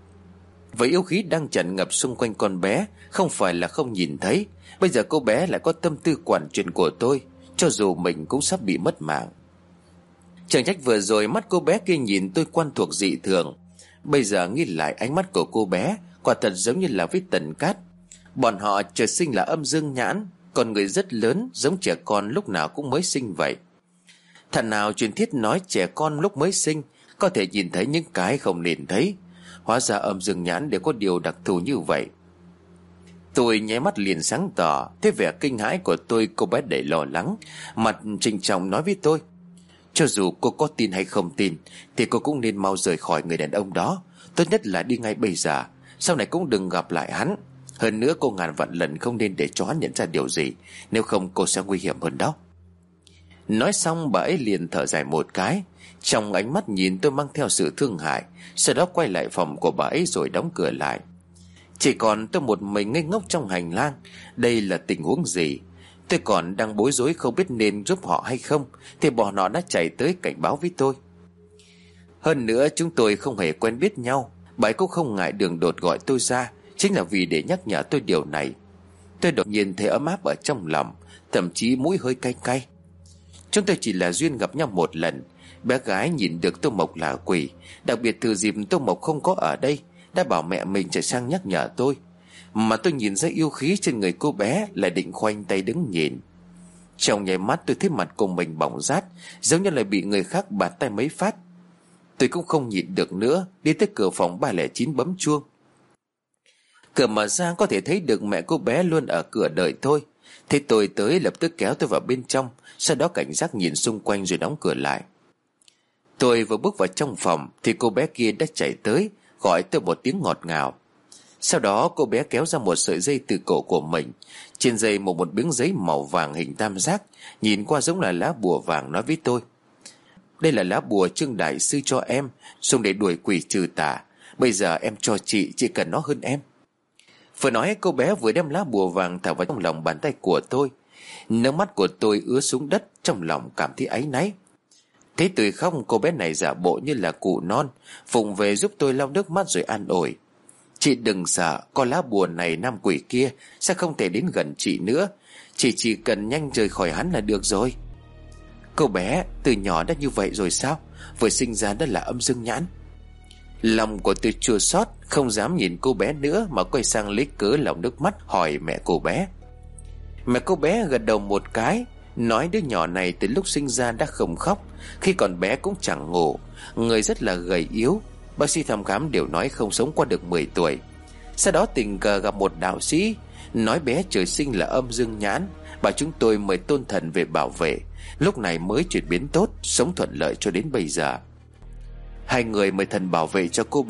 Với yêu khí đang tràn ngập xung quanh con bé, không phải là không nhìn thấy. Bây giờ cô bé lại có tâm tư quản chuyện của tôi, cho dù mình cũng sắp bị mất mạng. Chẳng trách vừa rồi mắt cô bé kia nhìn tôi quen thuộc dị thường. Bây giờ nghĩ lại ánh mắt của cô bé, quả thật giống như là với Tần Cát. Bọn họ trời sinh là âm dương nhãn, con người rất lớn, giống trẻ con lúc nào cũng mới sinh vậy. Thằng nào truyền thuyết nói trẻ con lúc mới sinh có thể nhìn thấy những cái không nên thấy. Hóa ra âm dương nhãn đều có điều đặc thù như vậy. Tôi nháy mắt liền sáng tỏ. Thế vẻ kinh hãi của tôi, cô bé đầy lo lắng, mặt trịnh trọng nói với tôi: Cho dù cô có tin hay không tin thì cô cũng nên mau rời khỏi người đàn ông đó. Tốt nhất là đi ngay bây giờ, sau này cũng đừng gặp lại hắn. Hơn nữa cô ngàn vạn lần không nên để cho hắn nhận ra điều gì, nếu không cô sẽ nguy hiểm hơn đó. Nói xong bà ấy liền thở dài một cái, trong ánh mắt nhìn tôi mang theo sự thương hại. Sau đó quay lại phòng của bà ấy rồi đóng cửa lại. Chỉ còn tôi một mình ngây ngốc trong hành lang. Đây là tình huống gì? Tôi còn đang bối rối không biết nên giúp họ hay không, thì bọn họ đã chạy tới cảnh báo với tôi. Hơn nữa chúng tôi không hề quen biết nhau. Bà ấy cũng không ngại đường đột gọi tôi ra, chính là vì để nhắc nhở tôi điều này. Tôi đột nhiên thấy ấm áp ở trong lòng, thậm chí mũi hơi cay cay. Chúng tôi chỉ là duyên gặp nhau một lần. Bé gái nhìn được Tô Mộc là quỷ, đặc biệt từ dịp Tô Mộc không có ở đây, đã bảo mẹ mình chạy sang nhắc nhở tôi. Mà tôi nhìn ra yêu khí trên người cô bé, lại định khoanh tay đứng nhìn. Trong nháy mắt tôi thấy mặt của mình bỏng rát, giống như là bị người khác bạt tay mấy phát. Tôi cũng không nhịn được nữa, đi tới cửa phòng ba không chín bấm chuông. Cửa mở ra có thể thấy được mẹ cô bé luôn ở cửa đợi tôi. Thế tôi tới lập tức kéo tôi vào bên trong, sau đó cảnh giác nhìn xung quanh rồi đóng cửa lại. Tôi vừa bước vào trong phòng thì cô bé kia đã chạy tới, gọi tôi một tiếng ngọt ngào. Sau đó cô bé kéo ra một sợi dây từ cổ của mình. Trên dây một một miếng giấy màu vàng hình tam giác, nhìn qua giống là lá bùa vàng, nói với tôi: Đây là lá bùa Trương đại sư cho em, dùng để đuổi quỷ trừ tà. Bây giờ em cho chị, chị cần nó hơn em. Vừa nói cô bé vừa đem lá bùa vàng thả vào trong lòng bàn tay của tôi. Nước mắt của tôi ứa xuống đất, trong lòng cảm thấy áy náy. Thấy tôi khóc, cô bé này giả bộ như là cụ non, phụng về giúp tôi lau nước mắt rồi an ủi: Chị đừng sợ, có lá bùa này nam quỷ kia sẽ không thể đến gần chị nữa. Chị chỉ cần nhanh rời khỏi hắn là được rồi. Cô bé từ nhỏ đã như vậy rồi sao? Vừa sinh ra đã là âm dương nhãn. Lòng của tôi chua xót, không dám nhìn cô bé nữa, mà quay sang lấy cớ lau nước mắt hỏi mẹ cô bé. Mẹ cô bé gật đầu một cái, nói đứa nhỏ này từ lúc sinh ra đã không khóc, khi còn bé cũng chẳng ngủ, người rất là gầy yếu. Bác sĩ thăm khám đều nói không sống qua được mười tuổi. Sau đó tình cờ gặp một đạo sĩ, nói bé trời sinh là âm dương nhãn, bảo chúng tôi mời tôn thần về bảo vệ. Lúc này mới chuyển biến tốt, sống thuận lợi cho đến bây giờ. Hai người mời thần bảo vệ cho cô bé,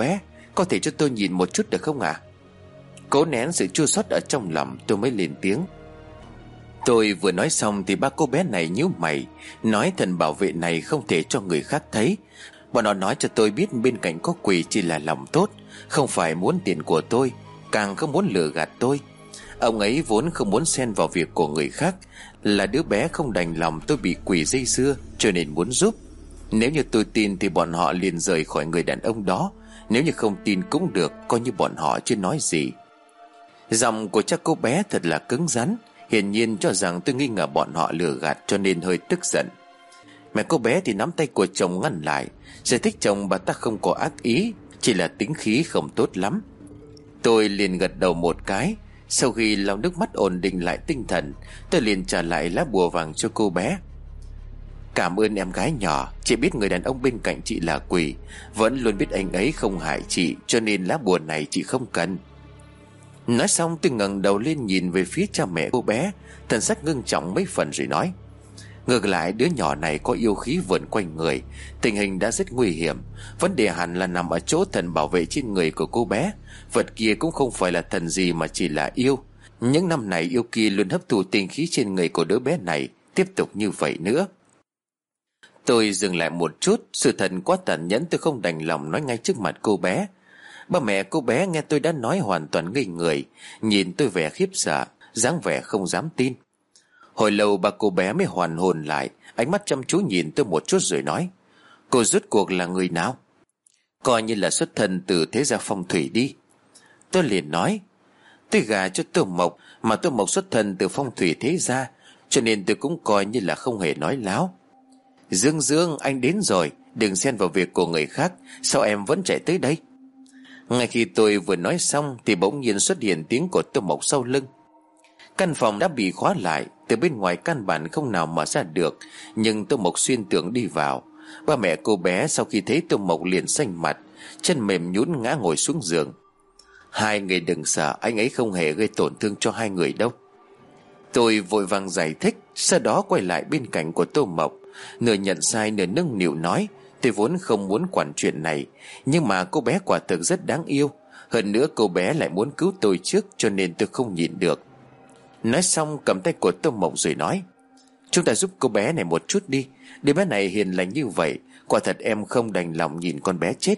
Có thể cho tôi nhìn một chút được không ạ? À? Cố nén sự chua xót ở trong lòng, tôi mới lên tiếng. Tôi vừa nói xong thì ba cô bé này nhíu mày, nói thần bảo vệ này không thể cho người khác thấy. Bọn nó nói cho tôi biết bên cạnh có quỷ chỉ là lòng tốt, không phải muốn tiền của tôi, càng không muốn lừa gạt tôi. Ông ấy vốn không muốn xen vào việc của người khác, là đứa bé không đành lòng tôi bị quỷ dây dưa cho nên muốn giúp. Nếu như tôi tin thì bọn họ liền rời khỏi người đàn ông đó, nếu như không tin cũng được, coi như bọn họ chưa nói gì. Giọng của cha cô bé thật là cứng rắn, hiển nhiên cho rằng tôi nghi ngờ bọn họ lừa gạt cho nên hơi tức giận. Mẹ cô bé thì nắm tay của chồng ngăn lại, giải thích chồng bà ta không có ác ý, chỉ là tính khí không tốt lắm. Tôi liền gật đầu một cái. Sau khi lau nước mắt ổn định lại tinh thần, tôi liền trả lại lá bùa vàng cho cô bé. Cảm ơn em gái nhỏ, chị biết người đàn ông bên cạnh chị là quỷ, vẫn luôn biết anh ấy không hại chị, cho nên lá bùa này chị không cần. Nói xong tôi ngẩng đầu lên nhìn về phía cha mẹ cô bé, thần sắc ngưng trọng mấy phần rồi nói: ngược lại đứa nhỏ này có yêu khí vờn quanh người, tình hình đã rất nguy hiểm. Vấn đề hẳn là nằm ở chỗ thần bảo vệ trên người của cô bé. Vật kia cũng không phải là thần gì mà chỉ là yêu. Những năm này yêu kia luôn hấp thụ tinh khí trên người của đứa bé này. Tiếp tục như vậy nữa. Tôi dừng lại một chút, sự thật quá tàn nhẫn tôi không đành lòng nói ngay trước mặt cô bé. Ba mẹ cô bé nghe tôi đã nói hoàn toàn ngây người, nhìn tôi vẻ khiếp sợ, dáng vẻ không dám tin. Hồi lâu bà cô bé mới hoàn hồn lại, ánh mắt chăm chú nhìn tôi một chút rồi nói: cô rốt cuộc là người nào? Coi như là xuất thân từ thế gia phong thủy đi. Tôi liền nói: tôi gả cho Tô Mộc, mà Tô Mộc xuất thân từ phong thủy thế gia, cho nên tôi cũng coi như là không hề nói láo. Dương Dương, anh đến rồi, đừng xen vào việc của người khác, sao em vẫn chạy tới đây? Ngay khi tôi vừa nói xong thì bỗng nhiên xuất hiện tiếng của Tô Mộc sau lưng. Căn phòng đã bị khóa lại, từ bên ngoài căn bản không nào mở ra được, nhưng Tô Mộc xuyên tưởng đi vào. Ba mẹ cô bé sau khi thấy Tô Mộc liền xanh mặt, chân mềm nhũn ngã ngồi xuống giường. Hai người đừng sợ, anh ấy không hề gây tổn thương cho hai người đâu. Tôi vội vàng giải thích, sau đó quay lại bên cạnh của Tô Mộc, nửa nhận sai nửa nâng niu nói: tôi vốn không muốn quản chuyện này, nhưng mà cô bé quả thực rất đáng yêu, hơn nữa cô bé lại muốn cứu tôi trước, cho nên tôi không nhịn được. Nói xong cầm tay của Tô Mộc rồi nói: chúng ta giúp cô bé này một chút đi, đứa bé này hiền lành như vậy, quả thật em không đành lòng nhìn con bé chết.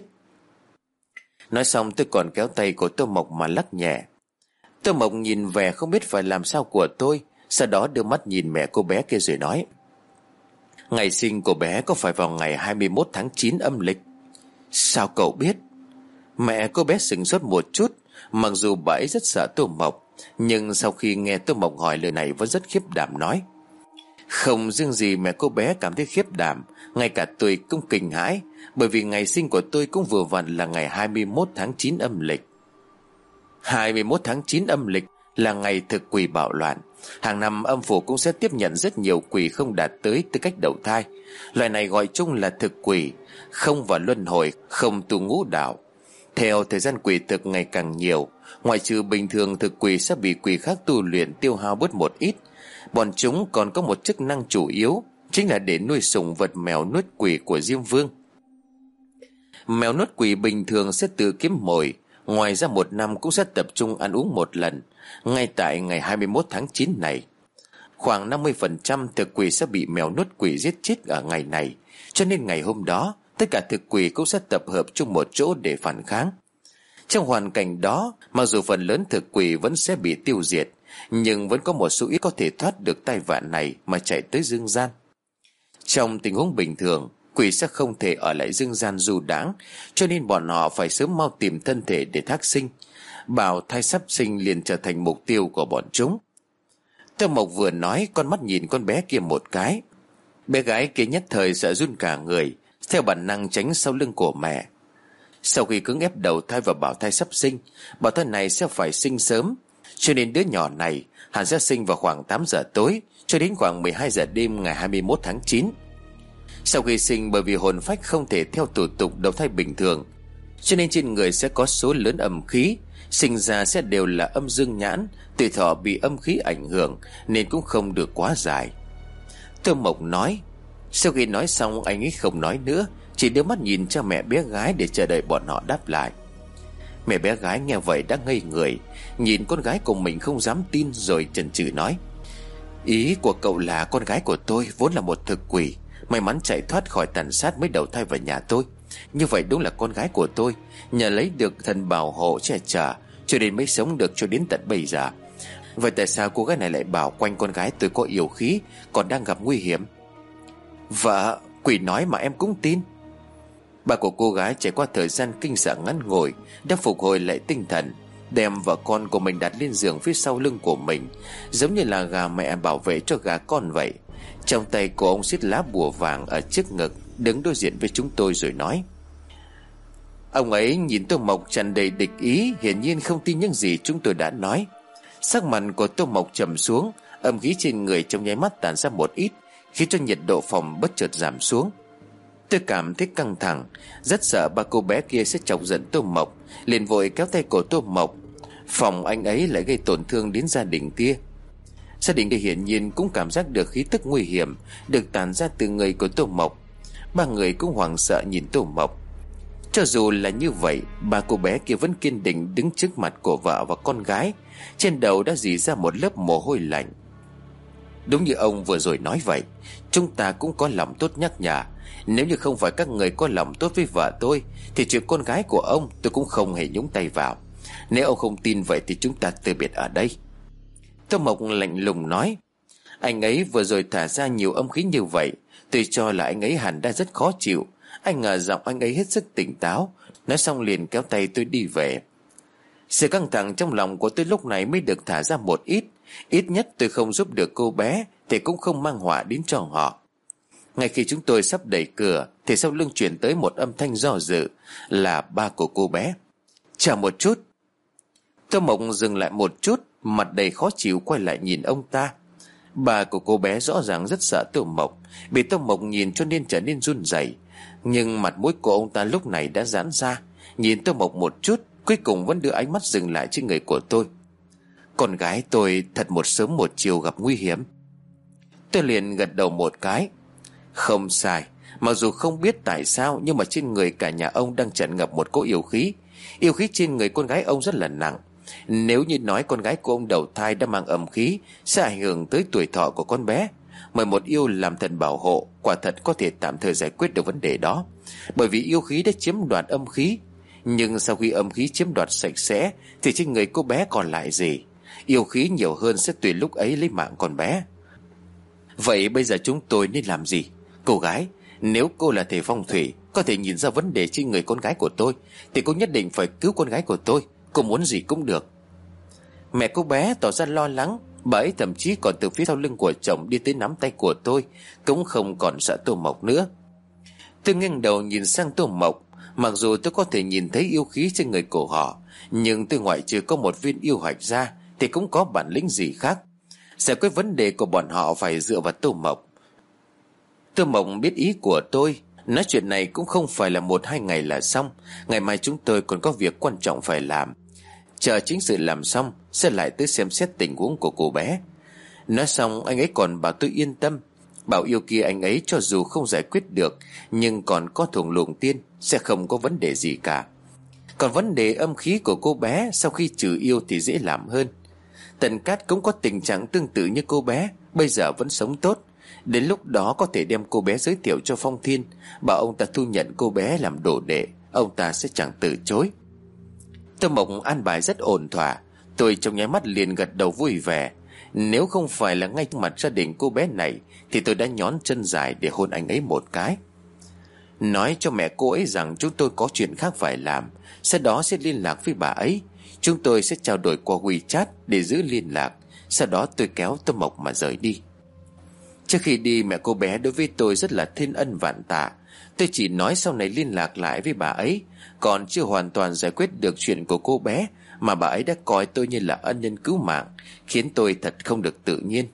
Nói xong tôi còn kéo tay của Tô Mộc mà lắc nhẹ. Tô Mộc nhìn vẻ không biết phải làm sao của tôi, sau đó đưa mắt nhìn mẹ cô bé kia rồi nói: ngày sinh của bé có phải vào ngày hai mươi mốt tháng chín âm lịch? Sao cậu biết? Mẹ cô bé sửng sốt một chút, mặc dù bà ấy rất sợ Tô Mộc, nhưng sau khi nghe Tô Mộc hỏi lời này vẫn rất khiếp đảm nói: không riêng gì mẹ cô bé cảm thấy khiếp đảm, ngay cả tôi cũng kinh hãi, bởi vì ngày sinh của tôi cũng vừa vặn là ngày hai mươi mốt tháng chín âm lịch. hai mươi mốt tháng chín âm lịch là ngày thực quỷ bạo loạn. Hàng năm âm phủ cũng sẽ tiếp nhận rất nhiều quỷ không đạt tới tư cách đầu thai. Loài này gọi chung là thực quỷ, không vào luân hồi, không tu ngũ đạo. Theo thời gian quỷ thực ngày càng nhiều, ngoại trừ bình thường thực quỷ sẽ bị quỷ khác tu luyện tiêu hao bớt một ít, bọn chúng còn có một chức năng chủ yếu, chính là để nuôi sủng vật mèo nuốt quỷ của Diêm Vương. Mèo nuốt quỷ bình thường sẽ tự kiếm mồi, ngoài ra một năm cũng sẽ tập trung ăn uống một lần, ngay tại ngày hai mươi mốt tháng chín này. Khoảng năm mươi phần trăm thực quỷ sẽ bị mèo nuốt quỷ giết chết ở ngày này, cho nên ngày hôm đó tất cả thực quỷ cũng sẽ tập hợp chung một chỗ để phản kháng. Trong hoàn cảnh đó, mặc dù phần lớn thực quỷ vẫn sẽ bị tiêu diệt, nhưng vẫn có một số ít có thể thoát được tai vạ này mà chạy tới dương gian. Trong tình huống bình thường, quỷ sẽ không thể ở lại dương gian du đãng, cho nên bọn họ phải sớm mau tìm thân thể để thác sinh. Bào thai sắp sinh liền trở thành mục tiêu của bọn chúng. Tô Mộc vừa nói, con mắt nhìn con bé kia một cái. Bé gái kia nhất thời sợ run cả người, theo bản năng tránh sau lưng của mẹ. Sau khi cưỡng ép đầu thai vào bào thai sắp sinh, bào thai này sẽ phải sinh sớm, cho nên đứa nhỏ này hẳn sẽ sinh vào khoảng tám giờ tối cho đến khoảng mười hai giờ đêm ngày hai mươi mốt tháng chín. Sau khi sinh, bởi vì hồn phách không thể theo thủ tục đầu thai bình thường, cho nên trên người sẽ có số lớn âm khí, sinh ra sẽ đều là âm dương nhãn, tuổi thọ bị âm khí ảnh hưởng nên cũng không được quá dài. Tô Mộc nói. Sau khi nói xong anh ấy không nói nữa, chỉ đưa mắt nhìn cha mẹ bé gái để chờ đợi bọn họ đáp lại. Mẹ bé gái nghe vậy đã ngây người, nhìn con gái của mình không dám tin, rồi chần chừ nói: Ý của cậu là con gái của tôi vốn là một thực quỷ, may mắn chạy thoát khỏi tàn sát mới đầu thai vào nhà tôi. Như vậy đúng là con gái của tôi, nhờ lấy được thần bảo hộ che chở cho nên mới sống được cho đến tận bây giờ. Vậy tại sao cô gái này lại bảo quanh con gái tôi có yêu khí, còn đang gặp nguy hiểm? Vợ, quỷ nói mà em cũng tin. Bà của cô gái trải qua thời gian kinh sợ ngắn ngủi đã phục hồi lại tinh thần, đem vợ con của mình đặt lên giường phía sau lưng của mình, giống như là gà mẹ bảo vệ cho gà con vậy. Trong tay của ông siết lá bùa vàng ở trước ngực, đứng đối diện với chúng tôi rồi nói: Ông ấy nhìn Tô Mộc tràn đầy địch ý, hiển nhiên không tin những gì chúng tôi đã nói. Sắc mặt của Tô Mộc trầm xuống, âm khí trên người trong nháy mắt tản ra một ít, khiến cho nhiệt độ phòng bất chợt giảm xuống. Tôi cảm thấy căng thẳng, rất sợ ba cô bé kia sẽ chọc giận Tô Mộc, liền vội kéo tay của Tô Mộc, phòng anh ấy lại gây tổn thương đến gia đình kia. Gia đình kia hiển nhiên cũng cảm giác được khí tức nguy hiểm được tàn ra từ người của Tô Mộc. Ba người cũng hoảng sợ nhìn Tô Mộc. Cho dù là như vậy, ba cô bé kia vẫn kiên định đứng trước mặt của vợ và con gái, trên đầu đã rỉ ra một lớp mồ hôi lạnh. Đúng như ông vừa rồi nói vậy, chúng ta cũng có lòng tốt nhắc nhở. Nếu như không phải các người có lòng tốt với vợ tôi, thì chuyện con gái của ông tôi cũng không hề nhúng tay vào. Nếu ông không tin vậy thì chúng ta từ biệt ở đây. Tô Mộc lạnh lùng nói: Anh ấy vừa rồi thả ra nhiều âm khí như vậy, tôi cho là anh ấy hẳn đã rất khó chịu. Anh ngờ giọng anh ấy hết sức tỉnh táo. Nói xong liền kéo tay tôi đi về. Sự căng thẳng trong lòng của tôi lúc này mới được thả ra một ít. Ít nhất tôi không giúp được cô bé thì cũng không mang họa đến cho họ. Ngay khi chúng tôi sắp đẩy cửa thì sau lưng chuyển tới một âm thanh do dự, là ba của cô bé. Chờ một chút. Tô Mộc dừng lại một chút, mặt đầy khó chịu quay lại nhìn ông ta. Bà của cô bé rõ ràng rất sợ Tô Mộc, bị Tô Mộc nhìn cho nên trở nên run rẩy. Nhưng mặt mũi của ông ta lúc này đã giãn ra, nhìn Tô Mộc một chút, cuối cùng vẫn đưa ánh mắt dừng lại trên người của tôi. Con gái tôi thật một sớm một chiều gặp nguy hiểm. Tôi liền gật đầu một cái. Không sai, mặc dù không biết tại sao, nhưng mà trên người cả nhà ông đang tràn ngập một cỗ yêu khí. Yêu khí trên người con gái ông rất là nặng. Nếu như nói con gái của ông đầu thai đã mang âm khí, sẽ ảnh hưởng tới tuổi thọ của con bé. Mời một yêu làm thần bảo hộ, quả thật có thể tạm thời giải quyết được vấn đề đó. Bởi vì yêu khí đã chiếm đoạt âm khí. Nhưng sau khi âm khí chiếm đoạt sạch sẽ thì trên người cô bé còn lại gì? Yêu khí nhiều hơn sẽ tùy lúc ấy lấy mạng con bé. Vậy bây giờ chúng tôi nên làm gì? Cô gái, nếu cô là thầy phong thủy, có thể nhìn ra vấn đề trên người con gái của tôi, thì cô nhất định phải cứu con gái của tôi. Cô muốn gì cũng được. Mẹ cô bé tỏ ra lo lắng. Bà ấy thậm chí còn từ phía sau lưng của chồng đi tới nắm tay của tôi, cũng không còn sợ Tô Mộc nữa. Tôi nghiêng đầu nhìn sang Tô Mộc. Mặc dù tôi có thể nhìn thấy yêu khí trên người của họ, nhưng tôi ngoại trừ có một viên yêu hạch ra thì cũng có bản lĩnh gì khác. Giải quyết vấn đề của bọn họ phải dựa vào Tô Mộc. Tô Mộc biết ý của tôi, nói chuyện này cũng không phải là một hai ngày là xong. Ngày mai chúng tôi còn có việc quan trọng phải làm. Chờ chính sự làm xong sẽ lại tới xem xét tình huống của cô bé. Nói xong anh ấy còn bảo tôi yên tâm, bảo yêu kia anh ấy cho dù không giải quyết được, nhưng còn có thuồng luồng tiên, sẽ không có vấn đề gì cả. Còn vấn đề âm khí của cô bé sau khi trừ yêu thì dễ làm hơn. Tần Cát cũng có tình trạng tương tự như cô bé, bây giờ vẫn sống tốt. Đến lúc đó có thể đem cô bé giới thiệu cho Phong Thiên, bảo ông ta thu nhận cô bé làm đồ đệ, ông ta sẽ chẳng từ chối. Tô Mộc an bài rất ổn thỏa. Tôi trong nháy mắt liền gật đầu vui vẻ. Nếu không phải là ngay mặt gia đình cô bé này thì tôi đã nhón chân dài để hôn anh ấy một cái. Nói cho mẹ cô ấy rằng chúng tôi có chuyện khác phải làm, sau đó sẽ liên lạc với bà ấy. Chúng tôi sẽ trao đổi qua WeChat để giữ liên lạc. Sau đó tôi kéo Tô Mộc mà rời đi. Trước khi đi, mẹ cô bé đối với tôi rất là thiên ân vạn tạ. Tôi chỉ nói sau này liên lạc lại với bà ấy, còn chưa hoàn toàn giải quyết được chuyện của cô bé, mà bà ấy đã coi tôi như là ân nhân cứu mạng, khiến tôi thật không được tự nhiên.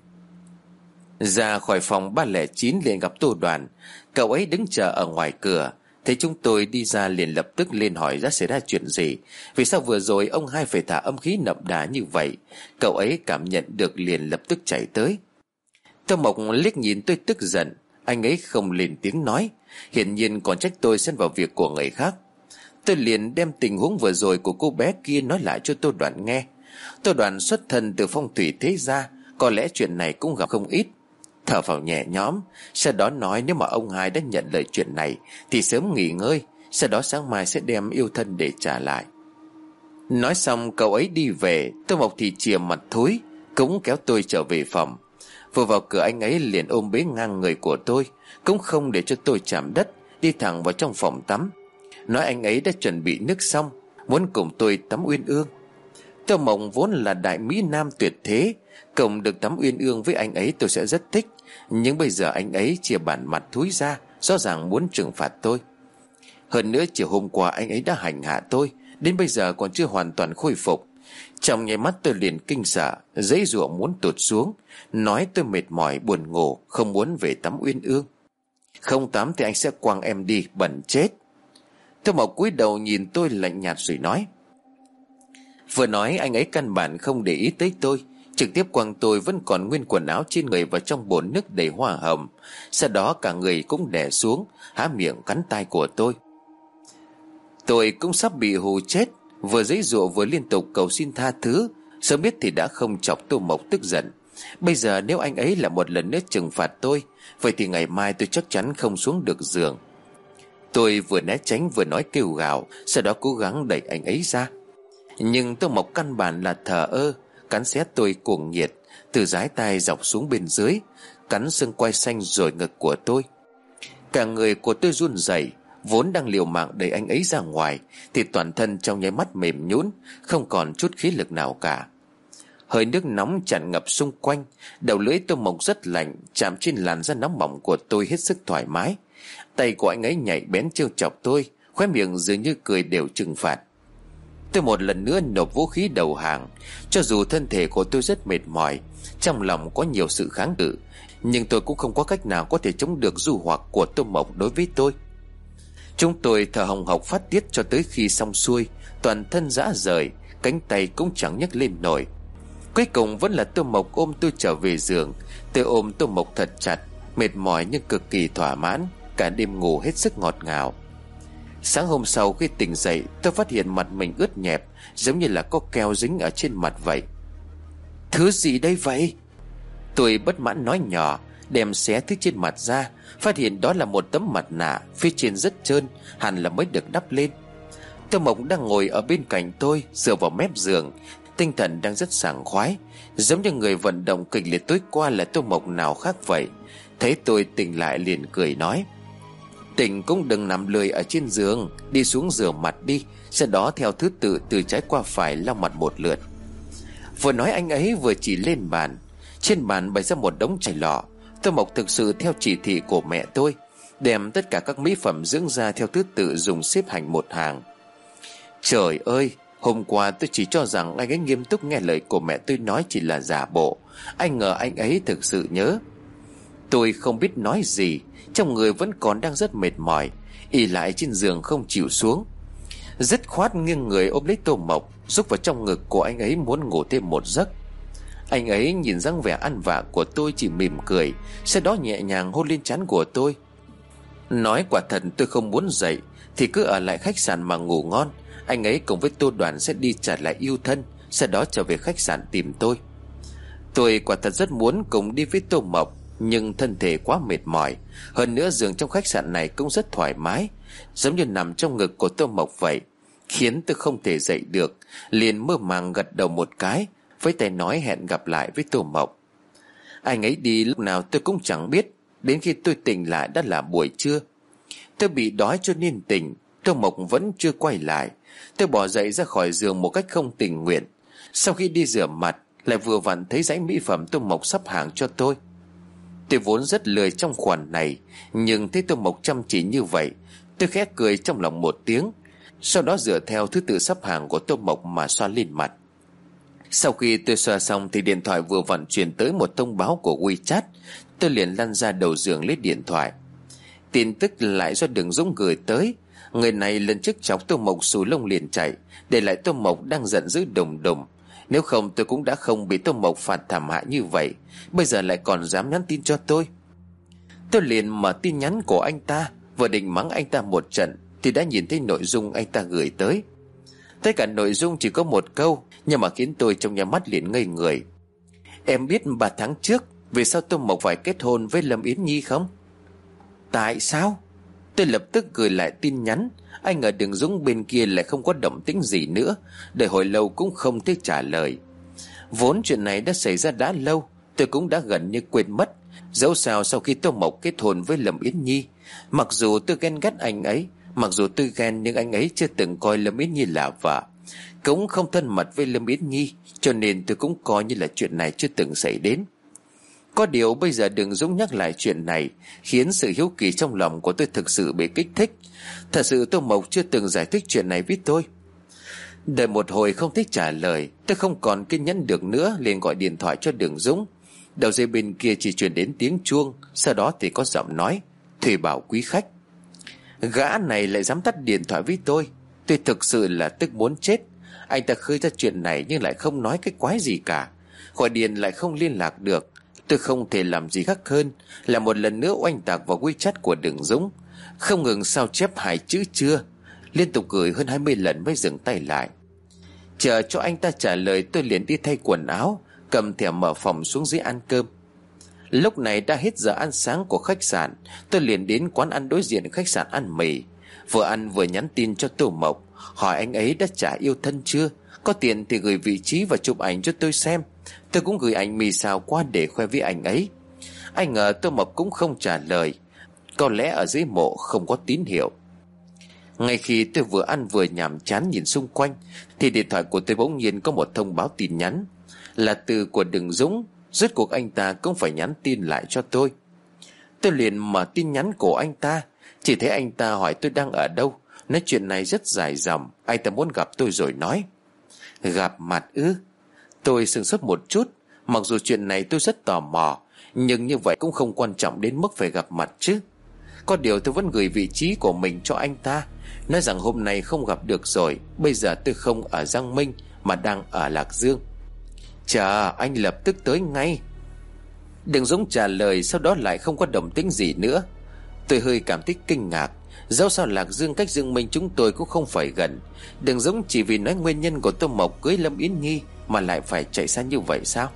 Ra khỏi phòng ba không chín liền gặp Tô Đoàn. Cậu ấy đứng chờ ở ngoài cửa. Thấy chúng tôi đi ra liền lập tức lên hỏi đã xảy ra chuyện gì, vì sao vừa rồi ông hai phải thả âm khí nậm đà như vậy. Cậu ấy cảm nhận được liền lập tức chạy tới. Tô Mộc liếc nhìn tôi tức giận. Anh ấy không lên tiếng nói, hiển nhiên còn trách tôi xen vào việc của người khác. Tôi liền đem tình huống vừa rồi của cô bé kia nói lại cho Tô Đoàn nghe. Tô Đoàn xuất thân từ phong thủy thế gia, có lẽ chuyện này cũng gặp không ít. Thở vào nhẹ nhõm, sau đó nói nếu mà ông hai đã nhận lời chuyện này thì sớm nghỉ ngơi, sau đó sáng mai sẽ đem yêu thân để trả lại. Nói xong cậu ấy đi về. Tô Mộc thì chìa mặt thối, cũng kéo tôi trở về phòng. Vừa vào cửa anh ấy liền ôm bế ngang người của tôi, cũng không để cho tôi chạm đất, đi thẳng vào trong phòng tắm. Nói anh ấy đã chuẩn bị nước xong, muốn cùng tôi tắm uyên ương. Tô Mộc vốn là đại mỹ nam tuyệt thế, cùng được tắm uyên ương với anh ấy tôi sẽ rất thích. Nhưng bây giờ anh ấy chìa bản mặt thúi ra, rõ ràng muốn trừng phạt tôi. Hơn nữa chiều hôm qua anh ấy đã hành hạ tôi, đến bây giờ còn chưa hoàn toàn khôi phục. Trong nháy mắt tôi liền kinh sợ, giãy giụa muốn tụt xuống, nói tôi mệt mỏi buồn ngủ, không muốn về tắm uyên ương. Không tắm thì anh sẽ quăng em đi, bẩn chết. Tô Mộc cúi đầu nhìn tôi lạnh nhạt rồi nói. Vừa nói anh ấy căn bản không để ý tới tôi, trực tiếp quăng tôi vẫn còn nguyên quần áo trên người vào trong bồn nước đầy hoa hồng. Sau đó cả người cũng đè xuống, há miệng cắn tai của tôi. Tôi cũng sắp bị hù chết, vừa giãy giụa vừa liên tục cầu xin tha thứ. Sớm biết thì đã không chọc Tô Mộc tức giận. Bây giờ nếu anh ấy là một lần nữa trừng phạt tôi, vậy thì ngày mai tôi chắc chắn không xuống được giường. Tôi vừa né tránh vừa nói kêu gào, sau đó cố gắng đẩy anh ấy ra. Nhưng Tô Mộc căn bản là thờ ơ, cắn xé tôi cuồng nhiệt, từ dái tai dọc xuống bên dưới, cắn xương quai xanh rồi ngực của tôi. Cả người của tôi run rẩy, vốn đang liều mạng đẩy anh ấy ra ngoài thì toàn thân trong nháy mắt mềm nhũn, không còn chút khí lực nào cả. Hơi nước nóng tràn ngập xung quanh, đầu lưỡi Tô Mộc rất lạnh, chạm trên làn da nóng bỏng của tôi hết sức thoải mái. Tay của anh ấy nhạy bén trêu chọc tôi, khóe miệng dường như cười đều trừng phạt. Tôi một lần nữa nộp vũ khí đầu hàng. Cho dù thân thể của tôi rất mệt mỏi, trong lòng có nhiều sự kháng cự, nhưng tôi cũng không có cách nào có thể chống được dụ hoặc của Tô Mộc đối với tôi. Chúng tôi thở hồng hộc phát tiết cho tới khi xong xuôi, toàn thân rã rời, cánh tay cũng chẳng nhấc lên nổi. Cuối cùng vẫn là Tô Mộc ôm tôi trở về giường. Tôi ôm Tô Mộc thật chặt, mệt mỏi nhưng cực kỳ thỏa mãn, cả đêm ngủ hết sức ngọt ngào. Sáng hôm sau khi tỉnh dậy, tôi phát hiện mặt mình ướt nhẹp, giống như là có keo dính ở trên mặt vậy. Thứ gì đây vậy? Tôi bất mãn nói nhỏ, đem xé thứ trên mặt ra, phát hiện đó là một tấm mặt nạ, phía trên rất trơn, hẳn là mới được đắp lên. Tô Mộc đang ngồi ở bên cạnh tôi, dựa vào mép giường, tinh thần đang rất sảng khoái, giống như người vận động kịch liệt tối qua là Tô Mộc nào khác vậy. Thấy tôi tỉnh lại liền cười nói. Tỉnh cũng đừng nằm lười ở trên giường, đi xuống rửa mặt đi, sau đó theo thứ tự từ trái qua phải lau mặt một lượt. Vừa nói anh ấy vừa chỉ lên bàn. Trên bàn bày ra một đống chai lọ. Tô Mộc thực sự theo chỉ thị của mẹ tôi, đem tất cả các mỹ phẩm dưỡng da theo thứ tự dùng xếp hành một hàng. Trời ơi, hôm qua tôi chỉ cho rằng anh ấy nghiêm túc nghe lời của mẹ tôi nói chỉ là giả bộ, anh ngờ anh ấy thực sự nhớ. Tôi không biết nói gì, trong người vẫn còn đang rất mệt mỏi, ì lại trên giường không chịu xuống. Dứt khoát nghiêng người ôm lấy Tô Mộc, rúc vào trong ngực của anh ấy muốn ngủ thêm một giấc. Anh ấy nhìn dáng vẻ ăn vạ của tôi chỉ mỉm cười, sau đó nhẹ nhàng hôn lên trán của tôi. Nói quả thật tôi không muốn dậy thì cứ ở lại khách sạn mà ngủ ngon. Anh ấy cùng với Tô Đoàn sẽ đi trả lại yêu thân, sau đó trở về khách sạn tìm tôi. Tôi quả thật rất muốn cùng đi với Tô Mộc, nhưng thân thể quá mệt mỏi. Hơn nữa giường trong khách sạn này cũng rất thoải mái, giống như nằm trong ngực của Tô Mộc vậy, khiến tôi không thể dậy được. Liền mơ màng gật đầu một cái, với tay nói hẹn gặp lại với Tô Mộc. Anh ấy đi lúc nào tôi cũng chẳng biết. Đến khi tôi tỉnh lại đã là buổi trưa. Tôi bị đói cho nên tỉnh. Tô Mộc vẫn chưa quay lại. Tôi bỏ dậy ra khỏi giường một cách không tình nguyện. Sau khi đi rửa mặt, lại vừa vặn thấy dãy mỹ phẩm Tô Mộc sắp hàng cho tôi. Tôi vốn rất lười trong khoản này, nhưng thấy Tô Mộc chăm chỉ như vậy, tôi khẽ cười trong lòng một tiếng. Sau đó dựa theo thứ tự sắp hàng của Tô Mộc mà xoa lên mặt. Sau khi tôi xoa xong thì điện thoại vừa vặn truyền tới một thông báo của WeChat. Tôi liền lăn ra đầu giường lấy điện thoại. Tin tức lại do Đường Dũng gửi tới. Người này lần trước chọc Tô Mộc xù lông liền chạy, để lại Tô Mộc đang giận dữ đùng đùng. Nếu không tôi cũng đã không bị Tô Mộc phạt thảm hại như vậy, bây giờ lại còn dám nhắn tin cho tôi. Tôi liền mở tin nhắn của anh ta, vừa định mắng anh ta một trận thì đã nhìn thấy nội dung anh ta gửi tới. Tất cả nội dung chỉ có một câu, nhưng mà khiến tôi trong nhà mắt liền ngây người. Em biết ba tháng trước vì sao Tô Mộc phải kết hôn với Lâm Yến Nhi không? Tại sao? Tôi lập tức gửi lại tin nhắn. Anh ở Đường Dũng bên kia lại không có động tĩnh gì nữa, đợi hồi lâu cũng không thấy trả lời. Vốn chuyện này đã xảy ra đã lâu, tôi cũng đã gần như quên mất. Dẫu sao sau khi Tô Mộc kết hôn với Lâm Yến Nhi, mặc dù tôi ghen ghét anh ấy, mặc dù tôi ghen, nhưng anh ấy chưa từng coi Lâm Yến Nhi là vợ, cũng không thân mật với Lâm Yến Nhi, cho nên tôi cũng coi như là chuyện này chưa từng xảy đến. Có điều bây giờ Đường Dũng nhắc lại chuyện này khiến sự hiếu kỳ trong lòng của tôi thực sự bị kích thích. Thật sự Tô Mộc chưa từng giải thích chuyện này với tôi. Đợi một hồi không thích trả lời, tôi không còn kiên nhẫn được nữa, liền gọi điện thoại cho Đường Dũng. Đầu dây bên kia chỉ truyền đến tiếng chuông, sau đó thì có giọng nói: Thùy bảo quý khách. Gã này lại dám tắt điện thoại với tôi. Tôi thực sự là tức muốn chết. Anh ta khơi ra chuyện này nhưng lại không nói cái quái gì cả. Gọi điện lại không liên lạc được. Tôi không thể làm gì khác hơn là một lần nữa oanh tạc vào WeChat của Đường Dũng, không ngừng sao chép hai chữ chưa, liên tục gửi hơn hai mươi lần mới dừng tay lại. Chờ cho anh ta trả lời, tôi liền đi thay quần áo, cầm thẻ mở phòng xuống dưới ăn cơm. Lúc này đã hết giờ ăn sáng của khách sạn, tôi liền đến quán ăn đối diện khách sạn ăn mì. Vừa ăn vừa nhắn tin cho Tô Mộc, hỏi anh ấy đã trả yêu thân chưa, có tiền thì gửi vị trí và chụp ảnh cho tôi xem. Tôi cũng gửi ảnh mì xào qua để khoe với anh ấy. Anh ngờ Tô Mộc cũng không trả lời, có lẽ ở dưới mộ không có tín hiệu. Ngay khi tôi vừa ăn vừa nhàm chán nhìn xung quanh, thì điện thoại của tôi bỗng nhiên có một thông báo tin nhắn, là từ của Đường Dũng. Rốt cuộc anh ta cũng phải nhắn tin lại cho tôi. Tôi liền mở tin nhắn của anh ta, chỉ thấy anh ta hỏi tôi đang ở đâu, nói chuyện này rất dài dòng, anh ta muốn gặp tôi rồi nói. Gặp mặt ư? Tôi sửng sốt một chút. Mặc dù chuyện này tôi rất tò mò, nhưng như vậy cũng không quan trọng đến mức phải gặp mặt chứ. Có điều tôi vẫn gửi vị trí của mình cho anh ta, nói rằng hôm nay không gặp được rồi, bây giờ tôi không ở Giang Minh mà đang ở Lạc Dương. Chờ, anh lập tức tới ngay. Đường Dũng trả lời, sau đó lại không có động tĩnh gì nữa. Tôi hơi cảm thấy kinh ngạc. Dẫu sao Lạc Dương cách Dương Minh chúng tôi cũng không phải gần. Đường Dũng chỉ vì nói nguyên nhân của Tô Mộc cưới Lâm Yến Nhi mà lại phải chạy xa như vậy sao?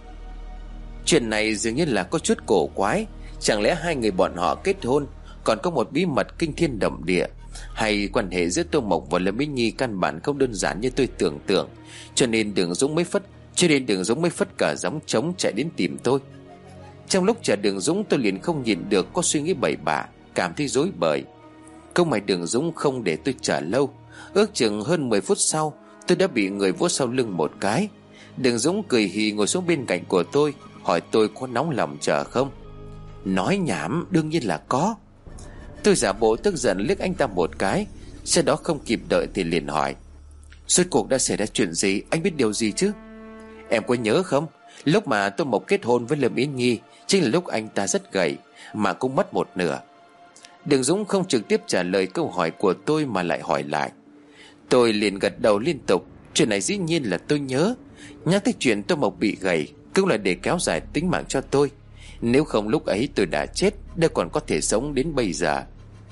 Chuyện này dường như là có chút cổ quái. Chẳng lẽ hai người bọn họ kết hôn còn có một bí mật kinh thiên động địa, hay quan hệ giữa Tô Mộc và Lâm Yến Nhi căn bản không đơn giản như tôi tưởng tượng, cho nên Đường Dũng mới phất cho nên Đường Dũng mới phất cả gióng trống chạy đến tìm tôi. Trong lúc chờ Đường Dũng, tôi liền không nhịn được có suy nghĩ bậy bạ, cảm thấy rối bời. Không may Đường Dũng không để tôi chờ lâu. Ước chừng hơn mười phút sau, tôi đã bị người vuốt sau lưng một cái. Đường Dũng cười hì ngồi xuống bên cạnh của tôi, hỏi tôi có nóng lòng chờ không. Nói nhảm, đương nhiên là có. Tôi giả bộ tức giận liếc anh ta một cái, sau đó không kịp đợi thì liền hỏi. Rốt cuộc đã xảy ra chuyện gì, anh biết điều gì chứ? Em có nhớ không, lúc mà Tô Mộc kết hôn với Lâm Yến Nhi chính là lúc anh ta rất gầy, mà cũng mất một nửa. Đường Dũng không trực tiếp trả lời câu hỏi của tôi mà lại hỏi lại. Tôi liền gật đầu liên tục. Chuyện này dĩ nhiên là tôi nhớ. Nhắc tới chuyện Tô Mộc bị gầy cũng là để kéo dài tính mạng cho tôi. Nếu không lúc ấy tôi đã chết, đâu còn có thể sống đến bây giờ.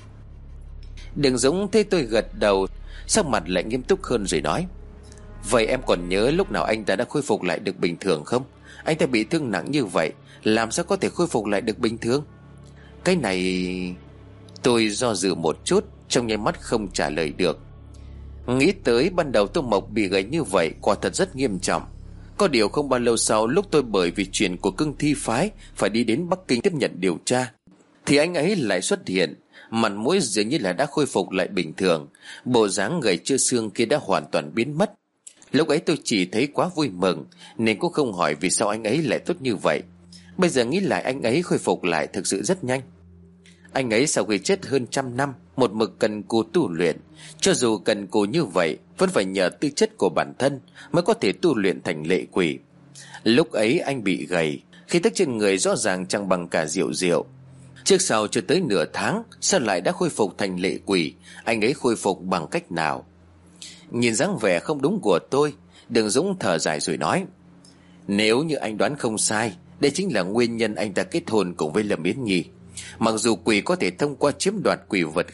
Đường Dũng thấy tôi gật đầu, sắc mặt lại nghiêm túc hơn rồi nói. Vậy em còn nhớ lúc nào anh ta đã khôi phục lại được bình thường không? Anh ta bị thương nặng như vậy, làm sao có thể khôi phục lại được bình thường? Cái này... Tôi do dự một chút, trong nháy mắt không trả lời được. Nghĩ tới ban đầu Tô Mộc bị gầy như vậy quả thật rất nghiêm trọng. Có điều không bao lâu sau, lúc tôi bởi vì chuyện của Cưng Thi Phái phải đi đến Bắc Kinh tiếp nhận điều tra, thì anh ấy lại xuất hiện. Mặt mũi dường như là đã khôi phục lại bình thường, bộ dáng gầy chưa xương kia đã hoàn toàn biến mất. Lúc ấy tôi chỉ thấy quá vui mừng, nên cũng không hỏi vì sao anh ấy lại tốt như vậy. Bây giờ nghĩ lại, anh ấy khôi phục lại thực sự rất nhanh. Anh ấy sau khi chết hơn trăm năm, một mực cần cù tu luyện. Cho dù cần cù như vậy, vẫn phải nhờ tư chất của bản thân mới có thể tu luyện thành lệ quỷ. Lúc ấy anh bị gầy, khí tức trên người rõ ràng chẳng bằng cả Diệu Diệu. Trước sau chưa tới nửa tháng, sao lại đã khôi phục thành lệ quỷ? Anh ấy khôi phục bằng cách nào? Nhìn dáng vẻ không đúng của tôi, Đường Dũng thở dài rồi nói. Nếu như anh đoán không sai, đây chính là nguyên nhân anh ta kết hôn cùng với Lâm Yến Nhi. Mặc dù quỷ có thể thông qua chiếm đoạt quỷ vật khác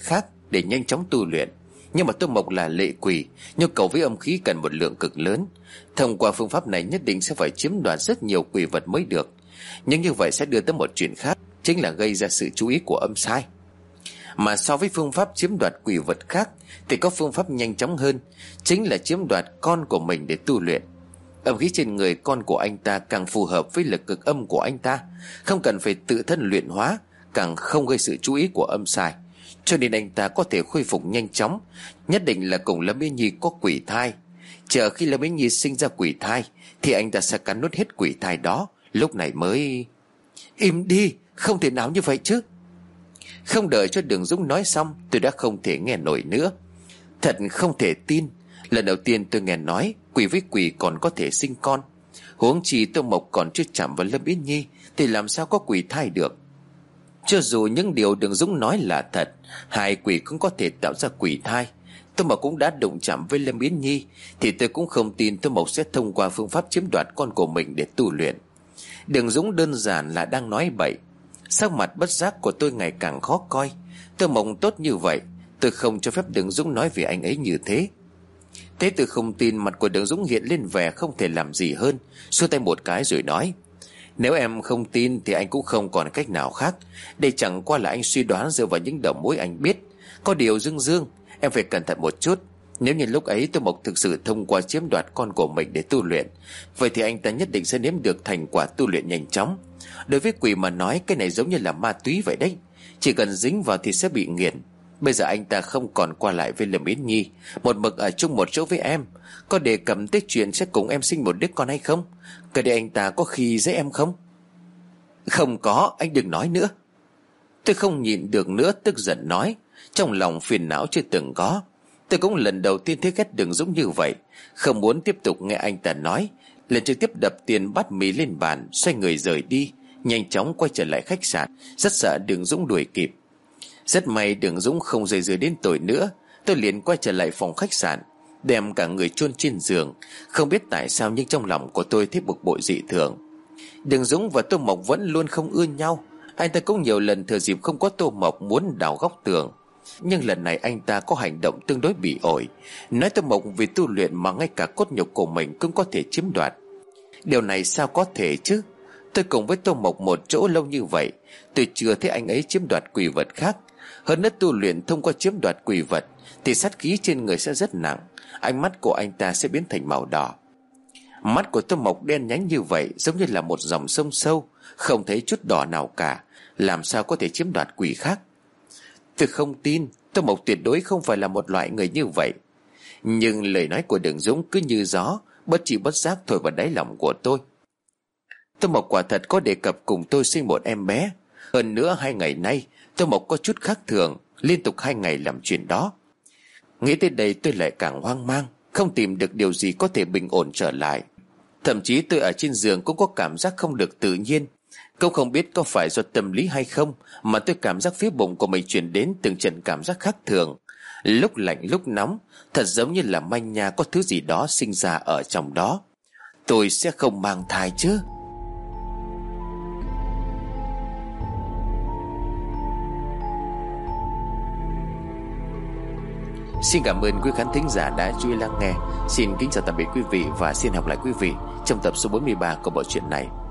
để nhanh chóng tu luyện. Nhưng mà Tô Mộc là lệ quỷ, nhu cầu với âm khí cần một lượng cực lớn. Thông qua phương pháp này nhất định sẽ phải chiếm đoạt rất nhiều quỷ vật mới được. Nhưng như vậy sẽ đưa tới một chuyện khác, chính là gây ra sự chú ý của âm sai. Mà so với phương pháp chiếm đoạt quỷ vật khác thì có phương pháp nhanh chóng hơn, chính là chiếm đoạt con của mình để tu luyện. Âm khí trên người con của anh ta càng phù hợp với lực cực âm của anh ta, không cần phải tự thân luyện hóa, càng không gây sự chú ý của âm sai, cho nên anh ta có thể khôi phục nhanh chóng. Nhất định là cùng Lâm Yến Nhi có quỷ thai. Chờ khi Lâm Yến Nhi sinh ra quỷ thai thì anh ta sẽ cắn nuốt hết quỷ thai đó, lúc này mới... Im đi, không thể nào như vậy chứ. Không đợi cho Đường Dũng nói xong, tôi đã không thể nghe nổi nữa. Thật không thể tin, lần đầu tiên tôi nghe nói quỷ với quỷ còn có thể sinh con. Huống chi Tô Mộc còn chưa chạm vào Lâm Yến Nhi thì làm sao có quỷ thai được. Cho dù những điều Đường Dũng nói là thật, hai quỷ cũng có thể tạo ra quỷ thai, Tô Mộc cũng đã đụng chạm với Lâm Yến Nhi, thì tôi cũng không tin Tô Mộc sẽ thông qua phương pháp chiếm đoạt con của mình để tu luyện. Đường Dũng đơn giản là đang nói bậy. Sắc mặt bất giác của tôi ngày càng khó coi. Tô Mộc tốt như vậy, tôi không cho phép Đường Dũng nói về anh ấy như thế. Thế tôi không tin, mặt của Đường Dũng hiện lên vẻ không thể làm gì hơn, xua tay một cái rồi nói: Nếu em không tin thì anh cũng không còn cách nào khác. Đây chẳng qua là anh suy đoán dựa vào những đầu mối anh biết. Có điều Dương Dương, em phải cẩn thận một chút. Nếu như lúc ấy Tô Mộc thực sự thông qua chiếm đoạt con của mình để tu luyện, vậy thì anh ta nhất định sẽ nếm được thành quả tu luyện nhanh chóng. Đối với quỷ mà nói, cái này giống như là ma túy vậy đấy, chỉ cần dính vào thì sẽ bị nghiện. Bây giờ anh ta không còn qua lại với Lâm Yến Nhi, một mực ở chung một chỗ với em. Có đề cập tới chuyện sẽ cùng em sinh một đứa con hay không? Cái đây anh ta có khi dễ em không? Không có, anh đừng nói nữa. Tôi không nhịn được nữa, tức giận nói, trong lòng phiền não chưa từng có. Tôi cũng lần đầu tiên thấy ghét Đường Dũng như vậy, không muốn tiếp tục nghe anh ta nói, liền trực tiếp đập tiền bát mì lên bàn, xoay người rời đi, nhanh chóng quay trở lại khách sạn, rất sợ Đường Dũng đuổi kịp. Rất may Đường Dũng không dây dưa đến tối nữa. Tôi liền quay trở lại phòng khách sạn, đem cả người chôn trên giường. Không biết tại sao nhưng trong lòng của tôi thấy bực bội dị thường. Đường Dũng và Tô Mộc vẫn luôn không ưa nhau. Anh ta cũng nhiều lần thừa dịp không có Tô Mộc muốn đào góc tường, nhưng lần này anh ta có hành động tương đối bị ổi, nói Tô Mộc vì tu luyện mà ngay cả cốt nhục của mình cũng có thể chiếm đoạt. Điều này sao có thể chứ? Tôi cùng với Tô Mộc một chỗ lâu như vậy, tôi chưa thấy anh ấy chiếm đoạt quỷ vật khác. Hơn nữa tu luyện thông qua chiếm đoạt quỷ vật thì sát khí trên người sẽ rất nặng, ánh mắt của anh ta sẽ biến thành màu đỏ. Mắt của Tô Mộc đen nhánh như vậy, giống như là một dòng sông sâu, không thấy chút đỏ nào cả, làm sao có thể chiếm đoạt quỷ khác. Tôi không tin, Tô Mộc tuyệt đối không phải là một loại người như vậy. Nhưng lời nói của Đường Dũng cứ như gió, bất chi bất giác thổi vào đáy lòng của tôi. Tô Mộc quả thật có đề cập cùng tôi sinh một em bé. Hơn nữa hai ngày nay Tô Mộc có chút khác thường, liên tục hai ngày làm chuyện đó. Nghĩ tới đây tôi lại càng hoang mang, không tìm được điều gì có thể bình ổn trở lại. Thậm chí tôi ở trên giường cũng có cảm giác không được tự nhiên. Cũng không biết có phải do tâm lý hay không, mà tôi cảm giác phía bụng của mình truyền đến từng trận cảm giác khác thường, lúc lạnh lúc nóng, thật giống như là manh nha có thứ gì đó sinh ra ở trong đó. Tôi sẽ không mang thai chứ? Xin cảm ơn quý khán thính giả đã chú ý lắng nghe. Xin kính chào tạm biệt quý vị và xin hẹn gặp lại quý vị trong tập số bốn mươi ba của bộ truyện này.